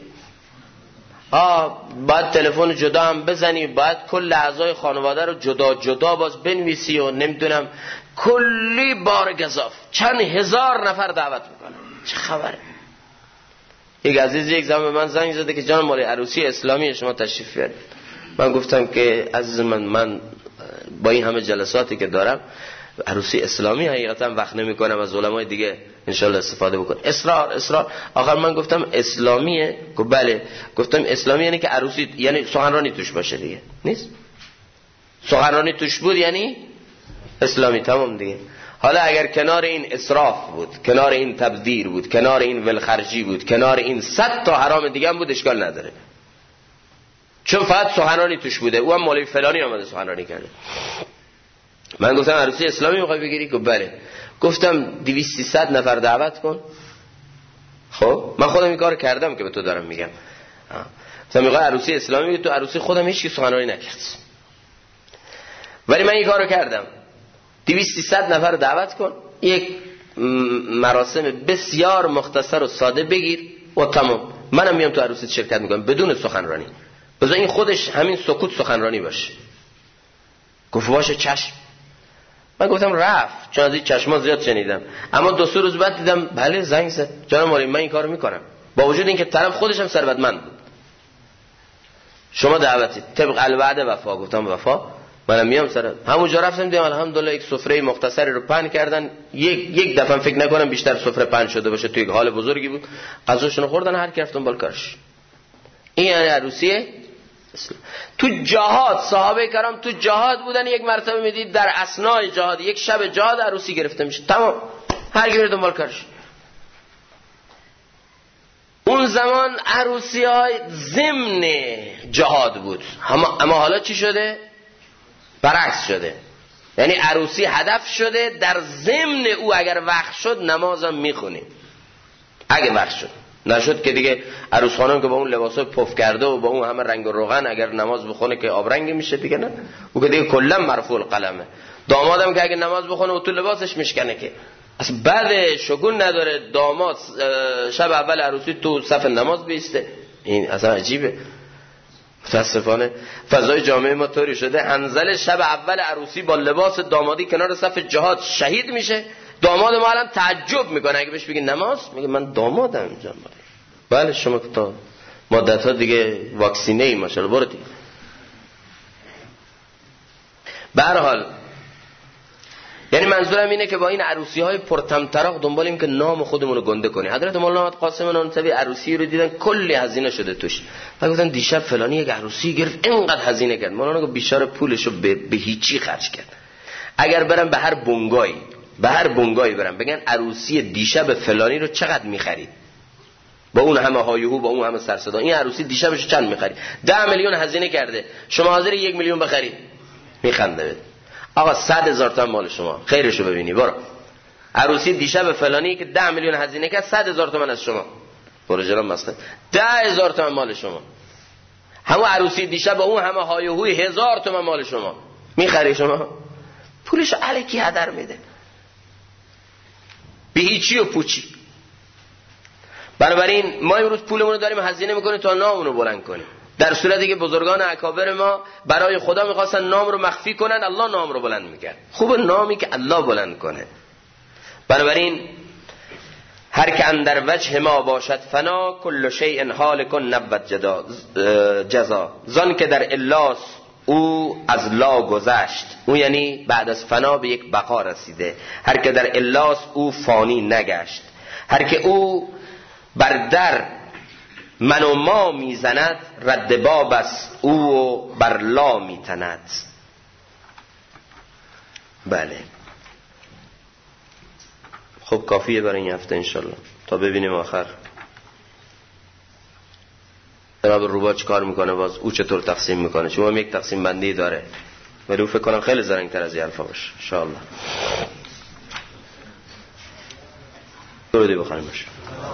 بعد تلفن جدا هم بزنی، بعد کل اعضای خانواده رو جدا جدا باز بنویسی و نمیدونم کلی بار گزاف، چند هزار نفر دعوت میکنه. چه خبره؟ یک عزیز یک زمان به من زنگ زده که جان مال عروسی اسلامی شما تشریف بیارید. من گفتم که عزیز من با این همه جلساتی که دارم عروسی اسلامی حقیقتا وقت نمی کنم، از علمای دیگه انشالله استفاده بکن. اصرار آخر من گفتم اسلامیه؟ گفت بله. گفتم اسلامی یعنی که عروسی یعنی سخنرانی توش باشه دیگه؟ نیست. سخنرانی توش بود یعنی اسلامی، تمام دیگه. حالا اگر کنار این اسراف بود، کنار این تبذیر بود، کنار این ولخرجی بود، کنار این 100 تا حرام دیگه هم بود، اشکال نداره، چون فقط سخنرانی توش بوده. او هم مولوی فلانی آمده سخنرانی کرده. من گفتم عروسی اسلامی میخوای بگیری؟ گفت بله. گفتم 200-300 نفر دعوت کن. خب من خودم این کار کردم که به تو دارم میگم. مثلا میگه عروسی اسلامی، میگه تو عروسی خودم هیچ کی سخنرانی نکرد، ولی من این کارو کردم. 200-300 نفر دعوت کن، یک مراسم بسیار مختصر و ساده بگیر و تمام. منم میام تو عروسی شرکت میکنم بدون سخنرانی. بذار این خودش همین سکوت سخنرانی باشه. گفت باشه چشم. من گفتم رفت، چون از این چشما زیاد شنیدم. اما 2-3 روز بعد دیدم بله زنگ زد، جان مولی من این کارو میکنم، با وجود اینکه طرف خودش هم ثروتمند بود. شما دعوتی طبق الوعده وفا. گفتم وفا، منم میام سر. همونجا رفتم دیدم الحمدلله یک سفره مختصری رو پهن کردن. یک دفعه فکر نکنم بیشتر سفره پهن شده باشه، تو یک حال بزرگی بود. غذاشونو خوردن، هر کی رفت دنبال کارش. این یعنی عروسیه. تو جهاد صحابه کرام تو جهاد بودن، یک مرتبه میدید در اثناء جهاد یک شب جهاد عروسی گرفته میشه، تمام، هر کی میره دنبال کارش. اون زمان عروسی های ضمن جهاد بود، اما حالا چی شده؟ برعکس شده. یعنی عروسی هدف شده، در ضمن او اگر وقت شد نمازم میخونیم، اگه وقت شد. نشد که دیگه عروس خانم که با اون لباسای پف کرده و با اون همه رنگ و روغن اگر نماز بخونه که آب رنگ میشه دیگه، نه او که دیگه کلا مرفوع القلمه. دامادم که اگه نماز بخونه و تو لباسش میشکنه که اصلا بعد شگون نداره داماد شب اول عروسی تو صف نماز بیسته. این اصلا عجیبه. متاسفانه فضای جامعه ما طوری شده حنظل شب اول عروسی با لباس دامادی کنار صف جهاد شهید میشه. داماد ما الان تعجب میکنه اگه بهش بگین نماز، میگه من دامادم اینجا. بله شما که تا مدت ها دیگه واکسینه ای ماشاءالله برو دیگه. به هر حال یعنی منظورم اینه که با این عروسی های پرطمطراق دنبالیم که نام خودمون رو گنده کنیم. حضرت مولانا احمد قاسم نانوتوی عروسی رو دیدن کلی هزینه شده توش، و گفتن دیشب فلانی یک عروسی گرفت اینقدر هزینه کرد. مولانا گفت بیچاره پولشو به هیچی خرج کرد. اگر برم به هر بنگایی برم بگن عروسی دیشب فلانی رو چقدر می‌خرید، با اون همه هایهو، با اون همه سر صدا، این عروسی دیشبش چند می‌خرید؟ 10 میلیون هزینه کرده، شما حاضر 1 میلیون بخرید؟ میخنده. آقا 100,000 تومان مال شما، خیرشو ببینی برو. عروسی دیشب فلانی که 10 میلیون هزینه کرد 100,000 تومان از شما، برو جلو مسخره. 10,000 تومان مال شما. همون عروسی دیشب با اون همه هایهوی 1000 تومان مال شما، میخری شما؟ پولشو الکی هدر میده به هیچی و پوچی. بنابراین ما امروز پولمون رو داریم هزینه میکنیم تا ناممون رو بلند کنیم، در صورتی که بزرگان اکابر ما برای خدا میخواستن نام رو مخفی کنن، الله نام رو بلند میکرد. خوب نامی که الله بلند کنه. بنابراین هر که اندر وجه ما باشد فنا، کل شیء هالک نبت جزا. زان که در الاس او از لا گذشت، او یعنی بعد از فنا به یک بقا رسیده. هر که در الاس او فانی نگشت. هر که او بر در من و ما میزند، رد باب است او و بر لا میتند. بله خب کافیه برای این هفته انشالله تا ببینیم آخر جناب روبا چی کار میکنه، باز او چطور تقسیم میکنه. چون هم یک تقسیم بندی داره ولی او فکر کنم خیلی زرنگ‌تر از این حرفا باشه انشالله. درودی بخونیم باشه.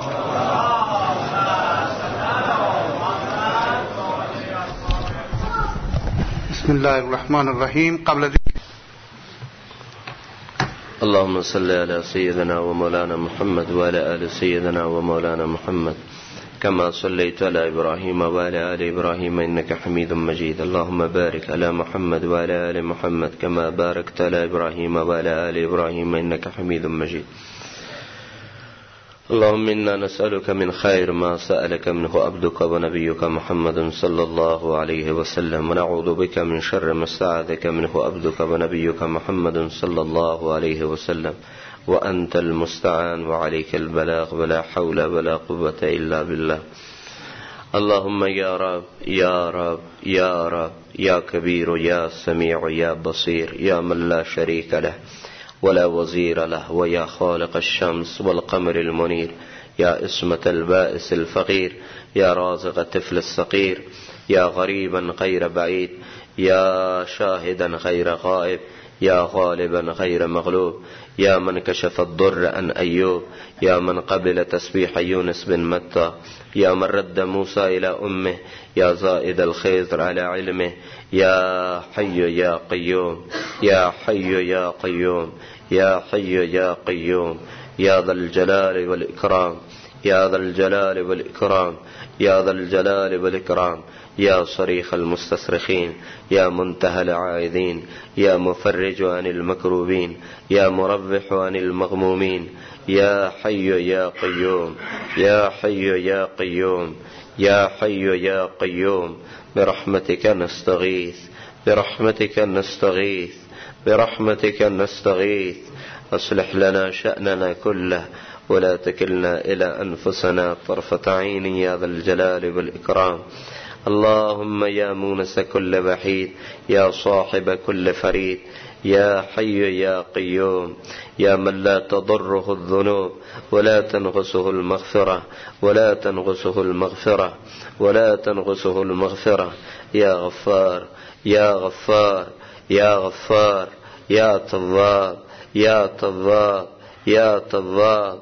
بسم الله الرحمن الرحیم. قبل اللهم صل على سيدنا ومولانا محمد وعلى آل سيدنا ومولانا محمد كما صليت على إبراهيم وعلى آل إبراهيم إنك حميد مجيد. اللهم بارك على محمد وعلى آل محمد كما باركت على إبراهيم وعلى آل إبراهيم إنك حميد مجيد. اللهم إنا نسألك من خير ما سألك منه عبدك ونبيك محمد صلى الله عليه وسلم، ونعوذ بك من شر ما استعاذك منه عبدك ونبيك محمد صلى الله عليه وسلم، وأنت المستعان وعليك البلاغ ولا حول ولا قوة إلا بالله. اللهم يا رب يا رب يا رب يا كبير يا سميع يا بصير يا من لا شريك له ولا وزير له، ويا خالق الشمس والقمر المنير، يا اسمة البائس الفقير، يا رازق الطفل الصغير، يا غريبا غير بعيد، يا شاهدا غير غائب، يا غالبا غير مغلوب، يا من كشف الضر عن أيوب، يا من قبل تسبيح يونس بن متى، يا من رد موسى إلى أمه، يا زائد الخضر على علمه، يا حي يا قيوم يا حي يا قيوم يا حي يا قيوم، يا ذا الجلال والإكرام يا ذا الجلال والإكرام يا ذا الجلال والإكرام، يا صريخ المستصرخين، يا منتهى العائذين، يا مفرج عن المكروبين، يا مربح عن المغمومين، يا حي يا قيوم يا حي يا قيوم يا حي يا قيوم، برحمتك نستغيث برحمتك نستغيث برحمتك نستغيث، أصلح لنا شأننا كله ولا تكلنا إلى أنفسنا طرفة عين يا ذا الجلال والإكرام. اللهم يا مونس كل وحيد، يا صاحب كل فريد، يا حي يا قيوم، يا من لا تضره الذنوب ولا تنغصه المغفرة ولا تنغصه المغفرة ولا تنغصه المغفرة، يا غفار يا غفار يا غفار يا تواب يا تواب يا تواب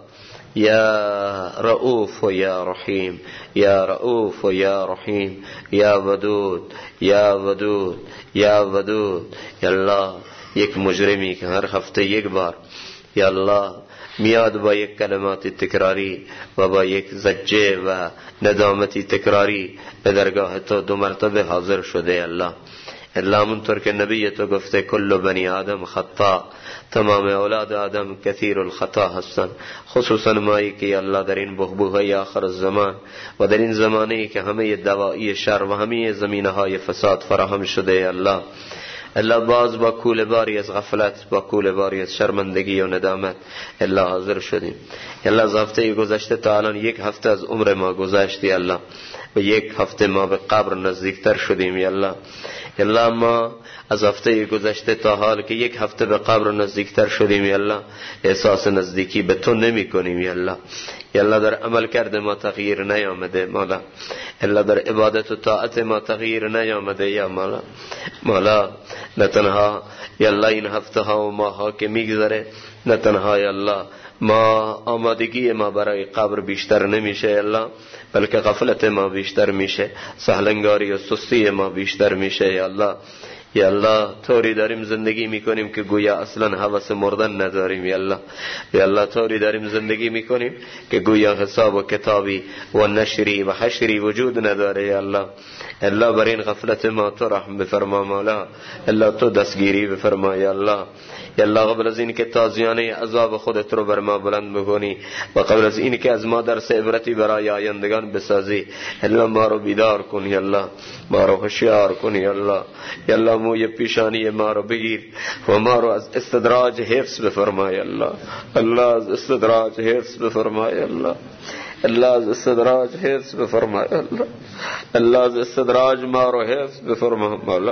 یا رؤوف و یا رحیم، یا رؤوف و یا رحیم، یا ودود یا ودود یا ودود. یا الله یک مجرمی که هر هفته یک بار یا الله میاد با یک کلمات تکراری و با یک زجه و ندامتی تکراری به درگاه تو 2 مرتبه حاضر شده یا الله. الله منطور که نبی تو گفته کل بنی آدم خطا، تمام اولاد آدم کثیر الخطا هستند، خصوصا مایی که یا الله در این بحبوحه آخر الزمان و در این زمانه که همه دوایی شر و همه زمینه های فساد فراهم شده یا الله. الله باز با کوله باری از غفلت، با کوله باری از شرمندگی و ندامت الله حاضر شدیم. الله از هفته گذشته تا الان 1 هفته از عمر ما گذشتی الله و 1 هفته ما به قبر نزدیکتر شدیم یا الله. الله ما از هفته گذشته تا حال که 1 هفته به قبر نزدیکتر شدیم یا الله احساس نزدیکی به تو نمی کنیم یا الله. یا الله در عمل کرده ما تغییر نیامده مولا. الله در عبادت و طاعت ما تغییر نیامده یا مولا. مولا نه تنها یا الله این هفته ها و ماه ها که میگذره، نه تنها یا الله ما آمادگی ما برای قبر بیشتر نمیشه یا الله، بلکه غفلت ما بیشتر میشه، سهلنگاری و سستی ما بیشتر میشه یا الله. یا الله طوری داریم زندگی میکنیم که گویا اصلا هوس مردن نداریم یا الله. یا الله طوری داریم زندگی میکنیم که گویا حساب و کتابی و نشری و حشری وجود نداره یا الله. الله بر این غفلت ما تو رحم بفرما مولا. الله تو دستگیری بفرما یا الله. یا الله قبل از این که تازیانه عذاب خودت رو بر ما بلند بکنی و قبل از این که از ما درس عبرتی برای آیندگان بسازی، الله ما رو بیدار کن یا الله، ما رو هوشیار کن یا الله. یا الله موی پیشانی ما رو بگیر و ما رو از استدراج حفظ بفرما یا الله. الله از استدراج حفظ بفرما یا الله. الله از استدراج حفظ بفرما یا الله. الله از استدراج ما رو حفظ بفرما مولا.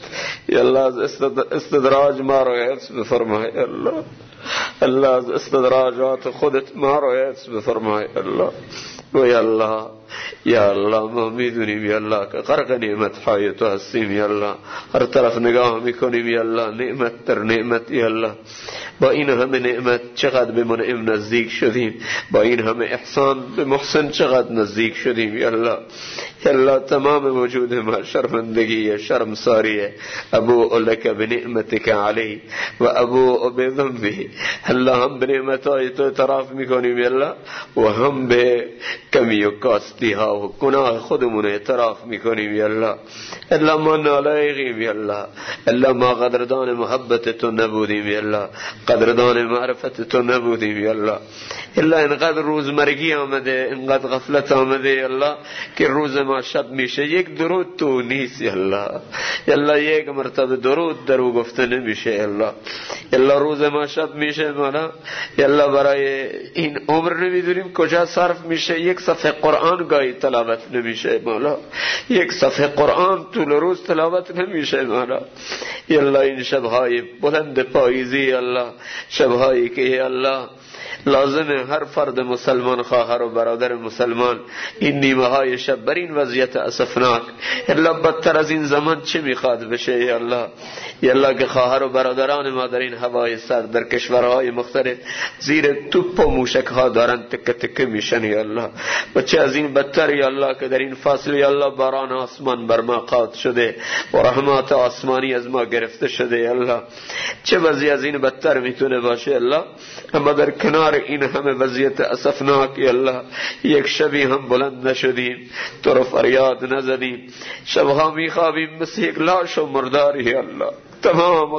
یا الله از استدراج ما رو حفظ بفرما یا الله. الله از استدراجات خودت ما رو حفظ بفرما یا الله. و یا الله یا الله ما میدونیم یا الله که غرق نعمت های تو هستیم یا الله، هر طرف نگاه میکنیم یا الله نعمت در نعمت یا الله. با این همه نعمت چقدر به منعم نزدیک شدیم، با این همه احسان به محسن چقدر نزدیک شدیم یا الله. یا الله تمام وجود ما شرمندگی شرمساریه، ابو لک بنعمتک علی و ابو بذنبی. الله هم به نعمتهای تو اعتراف میکنیم یا الله و هم به کمی و کاستی ها و گناه خودمون اعتراف میکنیم یا الله. الله ما نالایقیم یا الله. الله ما قدردان محبت تو نبودیم یا الله، قدردان معرفت تو نبودیم یا الله. الله اینقدر روزمرگی آمده، اینقدر غفلت آمده یا الله که روز ما شب میشه 1 درود تو نیست یا الله. یا الله 1 مرتبه درود در او گفته نمیشه یا الله. یا الله روز ما شب میشه مولا. یا الله برای این عمر نمیدونیم کجا صرف میشه، 1 صفحه قرآن گاهی تلاوت نمیشه مولا، 1 صفحه قرآن طول روز تلاوت نمیشه مولا. یا الله این شبهای بلند پاییزی یا الله، شبهایی که یا الله لازمه هر فرد مسلمان، خواهر و برادر مسلمان این نیمه های شب بر این وضعیت اسفناک، الله بدتر از این زمان چه میخواد بشه یا الله. یا الله که خواهر و برادران ما در این هوای سرد در کشورهای مختلف زیر توپ و موشک ها دارن تکه تکه میشن یا الله. و چه از این بدتر یا الله که در این فصل یا الله باران آسمان بر ما قاط شده و رحمات آسمانی از ما گرفته شده یا الله. چه وضعی از این بدتر میتونه باشه الله. اما در کنار این همه وضعیت اسفناک یا الله 1 شبی هم بلند نشدیم، تو رو فریاد نزدیم، شبها میخوابیم مثل 1 لاش و مرداری یا الله. تمام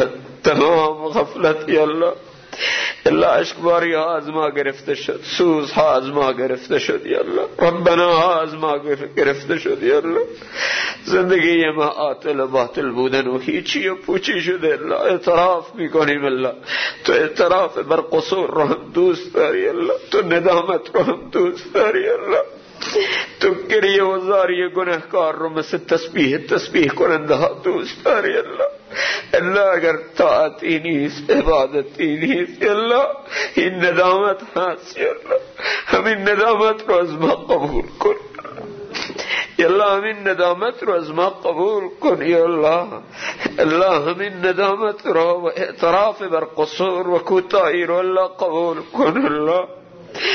غفلت یا الله. الله اشکباری ها از ما گرفته شد، سوز ها از ما گرفته شد یا الله، ربنا ها از ما گرفته شد یا الله. زندگی ما عاطل و باطل بودن و هیچی و پوچی شده الله. اعتراف میکنیم الله، تو اعتراف بر قصور رو هم دوست داری الله، تو ندامت رو هم دوست داری الله، تو گریه و زاری گناهکار رو مثل تسبیح کننده ها دوست داری الله. الله اگر طاعتی نیست، عبادتی نیست الله، این ندامت هست یا الله. همین ندامت رو از ما قبول کن یا الله، همین ندامت رو از ما قبول کن یا الله. الله همین ندامت رو و اعتراف بر قصور و کوتاهی رو الله قبول کن الله.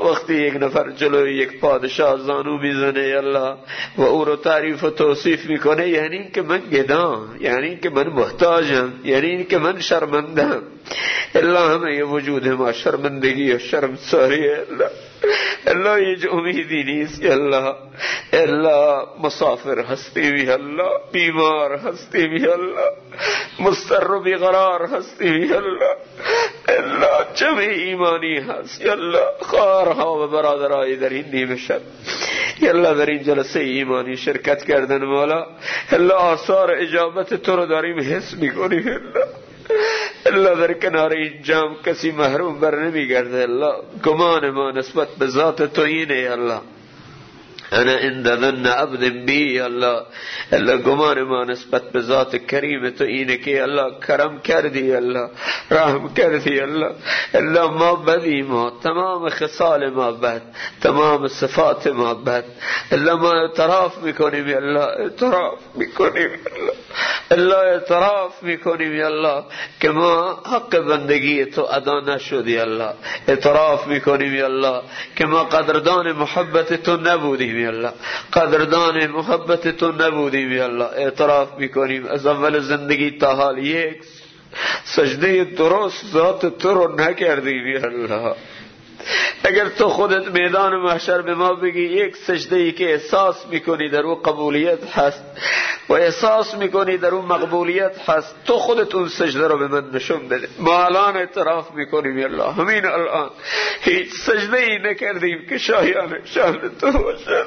وقتی یک نفر جلوی یک پادشاه زانو میزنه الله و او رو تعریف و توصیف میکنه، یعنی این که من گدام، یعنی این که من محتاجم، یعنی این که من شرمندم. الله همه وجود ما شرمندگی و شرمساریه. الله هیچ امیدی نیست. الله مسافر هستیم، الله بیمار هستیم، الله مضطر و بیقرار هستیم، الله جمع ایمانی هست. الله خواهرها و برادرای در این نیمه شب الله در این جلسه ایمانی شرکت کردن مولا، الله آثار اجابت تو رو داریم حس میکنیم. الله در کنار این جمع کسی محروم بر نمیگرده. الله گمان ما نسبت به ذات تو اینه. الله انا عند ظن عبد بی. الله گمان ما نسبت به ذات کریم تو اینه که الله کرم کردی، الله رحم کردی. الله ما بدی، ما تمام خصال ما بد، تمام صفات ما بد. الله ما اعتراف میکنیم، الله اعتراف میکنیم، الله اعتراف میکنیم الله که ما حق بندگی تو ادا نشدی. الله اعتراف میکنیم الله که ما قدردان محبت تو نبودیم، الله قدردان محبت تو نبودیم. الله اعتراف میکنیم از اول زندگی تا حال یک سجده درست ذات تو رو نکردیم. الله اگر تو خودت میدان محشر به ما بگی یک سجده ای که احساس میکنی در او قبولیت هست و احساس میکنی در او مقبولیت هست، تو خودت اون سجده رو به من نشون بده. ما الان اعتراف میکنیم الله همین الان هیچ سجده ای نکردیم که شایان شان تو باشه،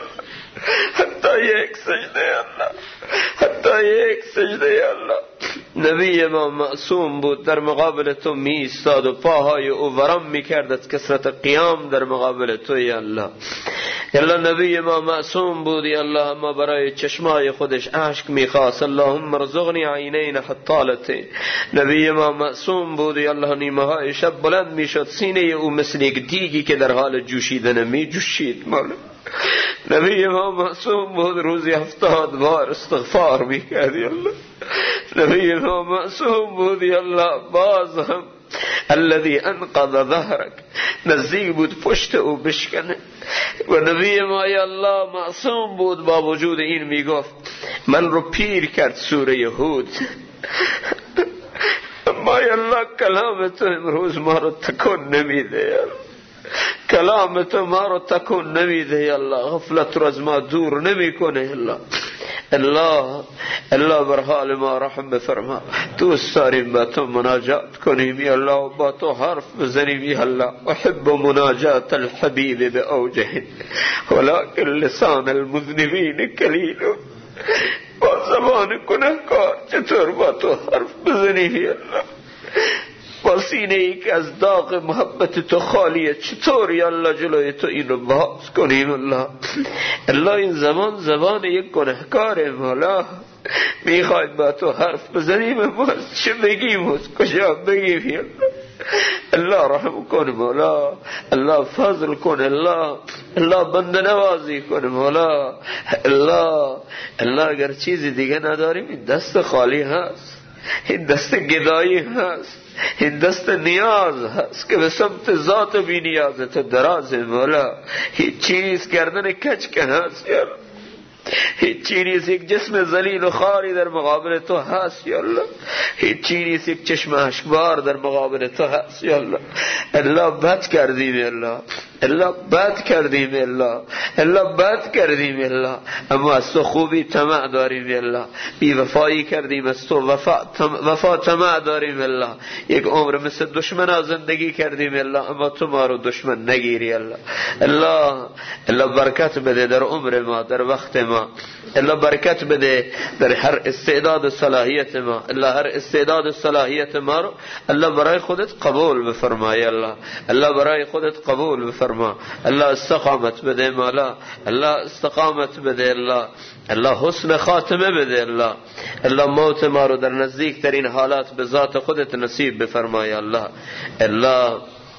حتی یک سجده الله، حتی یک سجده الله. نبی ما معصوم بود، در مقابل تو می ایستاد و پاهای او ورم میکرد از کثرت قیام در مقابل تو. یا الله نبی ما معصوم بود، یا الله ما برای چشمای خودش اشک میخواست. اللهم ارزقنی عینین حطالتین. نبی ما معصوم بود، یا الله نیمه های شب بلند میشد، سینه او مثل یک دیگی که در حال جوشیدن می جوشید. مولا نبی ما معصوم بود، روزی 70 بار استغفار میکرد. یا الله نبی ما معصوم بود، یا الله باز هم الذي انقض ظهرك نزدیک بود پشت او بشکنه. و نبی ما یا الله معصوم بود، با وجود این میگفت من رو پیر کرد سوره هود. اما یا الله کلام تو امروز ما رو تکون نمیده، کلام تو ما رو تکون نمیده. یا الله غفلت رو از ما دور نمیکنه. الله بر حال ما رحم بفرما. دوست داریم با تو مناجات کنیم یا الله، با تو حرف بزنیم یا الله. احب مناجات الحبیب باوجه ولكن لسان المذنبین کلیل. با زبان گناهکار چطور با تو حرف بزنیم یا الله؟ با سینه ای که از داغ محبت تو خالیه چطور یا الله جلوی تو این رو باز کنیم؟ الله این زبان یک گناهکاره. مولا میخواید با تو حرف بزنیم، ما چه بگیم و کجا بگیم؟ یا الله رحم کن مولا، الله فضل کن، الله بنده نوازی کن مولا. الله اگر چیزی دیگه نداریم این دست خالی هست، این دست گدایی هست، این دست نیاز هست که به سمت ذات بی نیازت دراز. مولا هیچ چیز کردن کچ که هست یا الله، هیچ چیز یک جسم ذلیل و خاری در مقابل تو هست یا الله، هیچ چیز یک چشم اشکبار در مقابل تو هست یا الله. الله بد کردیم الله، الله بد کردیم الله بد کردیم الله، اما از تو خوبی طمع داریم الله. بی وفایی کردیم از تو وفا طمع داریم الله. یک عمر مثل دشمنا زندگی کردیم الله، اما تو ما رو دشمن نگیری الله. الله برکت بده در عمر ما، در وقت ما. الله برکت بده در هر استعداد و صلاحیت ما. الله هر استعداد و صلاحیت ما رو الله برای خودت قبول بفرمای. الله برای خودت قبول بفرما. الله استقامت بده مولا، الله استقامت بده الله حسن خاتمه بده الله موت ما رو در نزدیک ترین حالات به ذات خودت نصیب بفرمای. الله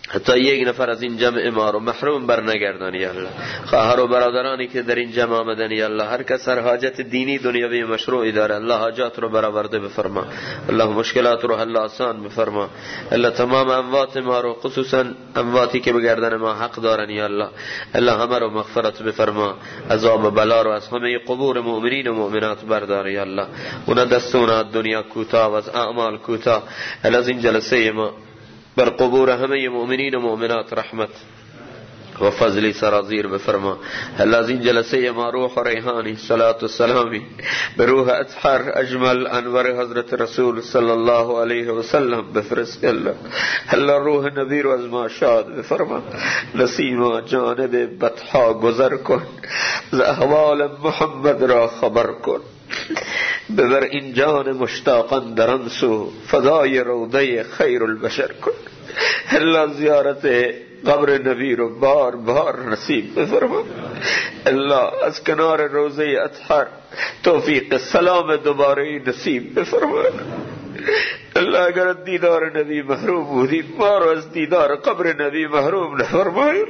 حتی یک نفر از این جمع ما رو محروم بر نگردان یا الله. خواهر و برادرانی که در این جمع آمدن یا الله، هر کس هر حاجت دینی دنیوی مشروعی داره الله حاجات رو برآورده بفرما. الله مشکلات رو حل آسان بفرما. الله تمام اموات ما رو، خصوصا امواتی که به گردن ما حق دارن یا الله، الله همه رو مغفرت بفرما. عذاب و بلا رو از همه قبور مؤمنین و مؤمنات بردار یا الله. اونا دستونا دنیا کوتاه و از اعمال کوتاه. الله از این جلسه ما بر قبور همه مؤمنین و مؤمنات رحمت و فضلی سرازیر بفرما. الله از این جلسه ما روح و ریحانی صلات و سلامی به روح اطهر اجمل انور حضرت رسول صلی الله علیه و سلم بفرست. الله روح نذیر از ما شاد بفرما. نسیما جانب بطحا گذر کن، از احوال محمد را خبر کن. ببر این جان مشتاقان در آن سو، فدای روضه خیر البشر کن. الله زیارت قبر نبی رو بار بار نصیب بفرما. الله از کنار روضه اطهر توفیق سلام دوباره نصیب بفرما. الله اگر دیدار نبی محروم بودیم، ما رو از دیدار قبر نبی محروم نفرمای.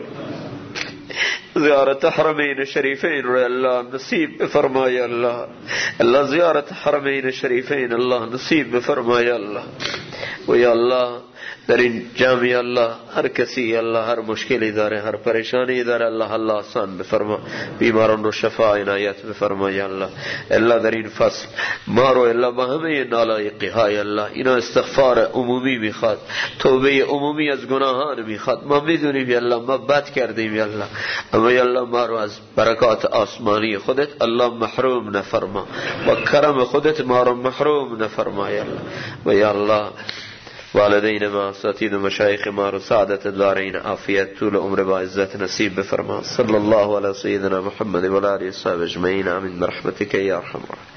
زیارت حرمین شریفین رو الله نصیب بفرمای. الله الله زیارت حرمین شریفین الله نصیب بفرمای. الله و یا الله در این جمع الله هر کسی الله هر مشکلی داره، هر پریشانی داره، الله آسان بفرما. بیماران رو شفا عنایت بفرما یا الله. الله در این فصل ما رو الله با همه نالایقی های الله، اینا استغفار عمومی میخواد، توبه عمومی از گناهان میخواد. ما میدونیم یا الله ما بد کردیم یا الله، اما یا الله ما رو از برکات آسمانی خودت الله محروم نفرما، با کرم خودت ما رو محروم نفرما یا الله. و یا الله والدین ما، اساتید و مشایخ ما رو سعادت دارین، عافیت، طول عمر با عزت نصیب بفرما. صلی الله علی سیدنا محمد و علی آله و صحبه اجمعین. آمین برحمتک یا ارحم الراحمین.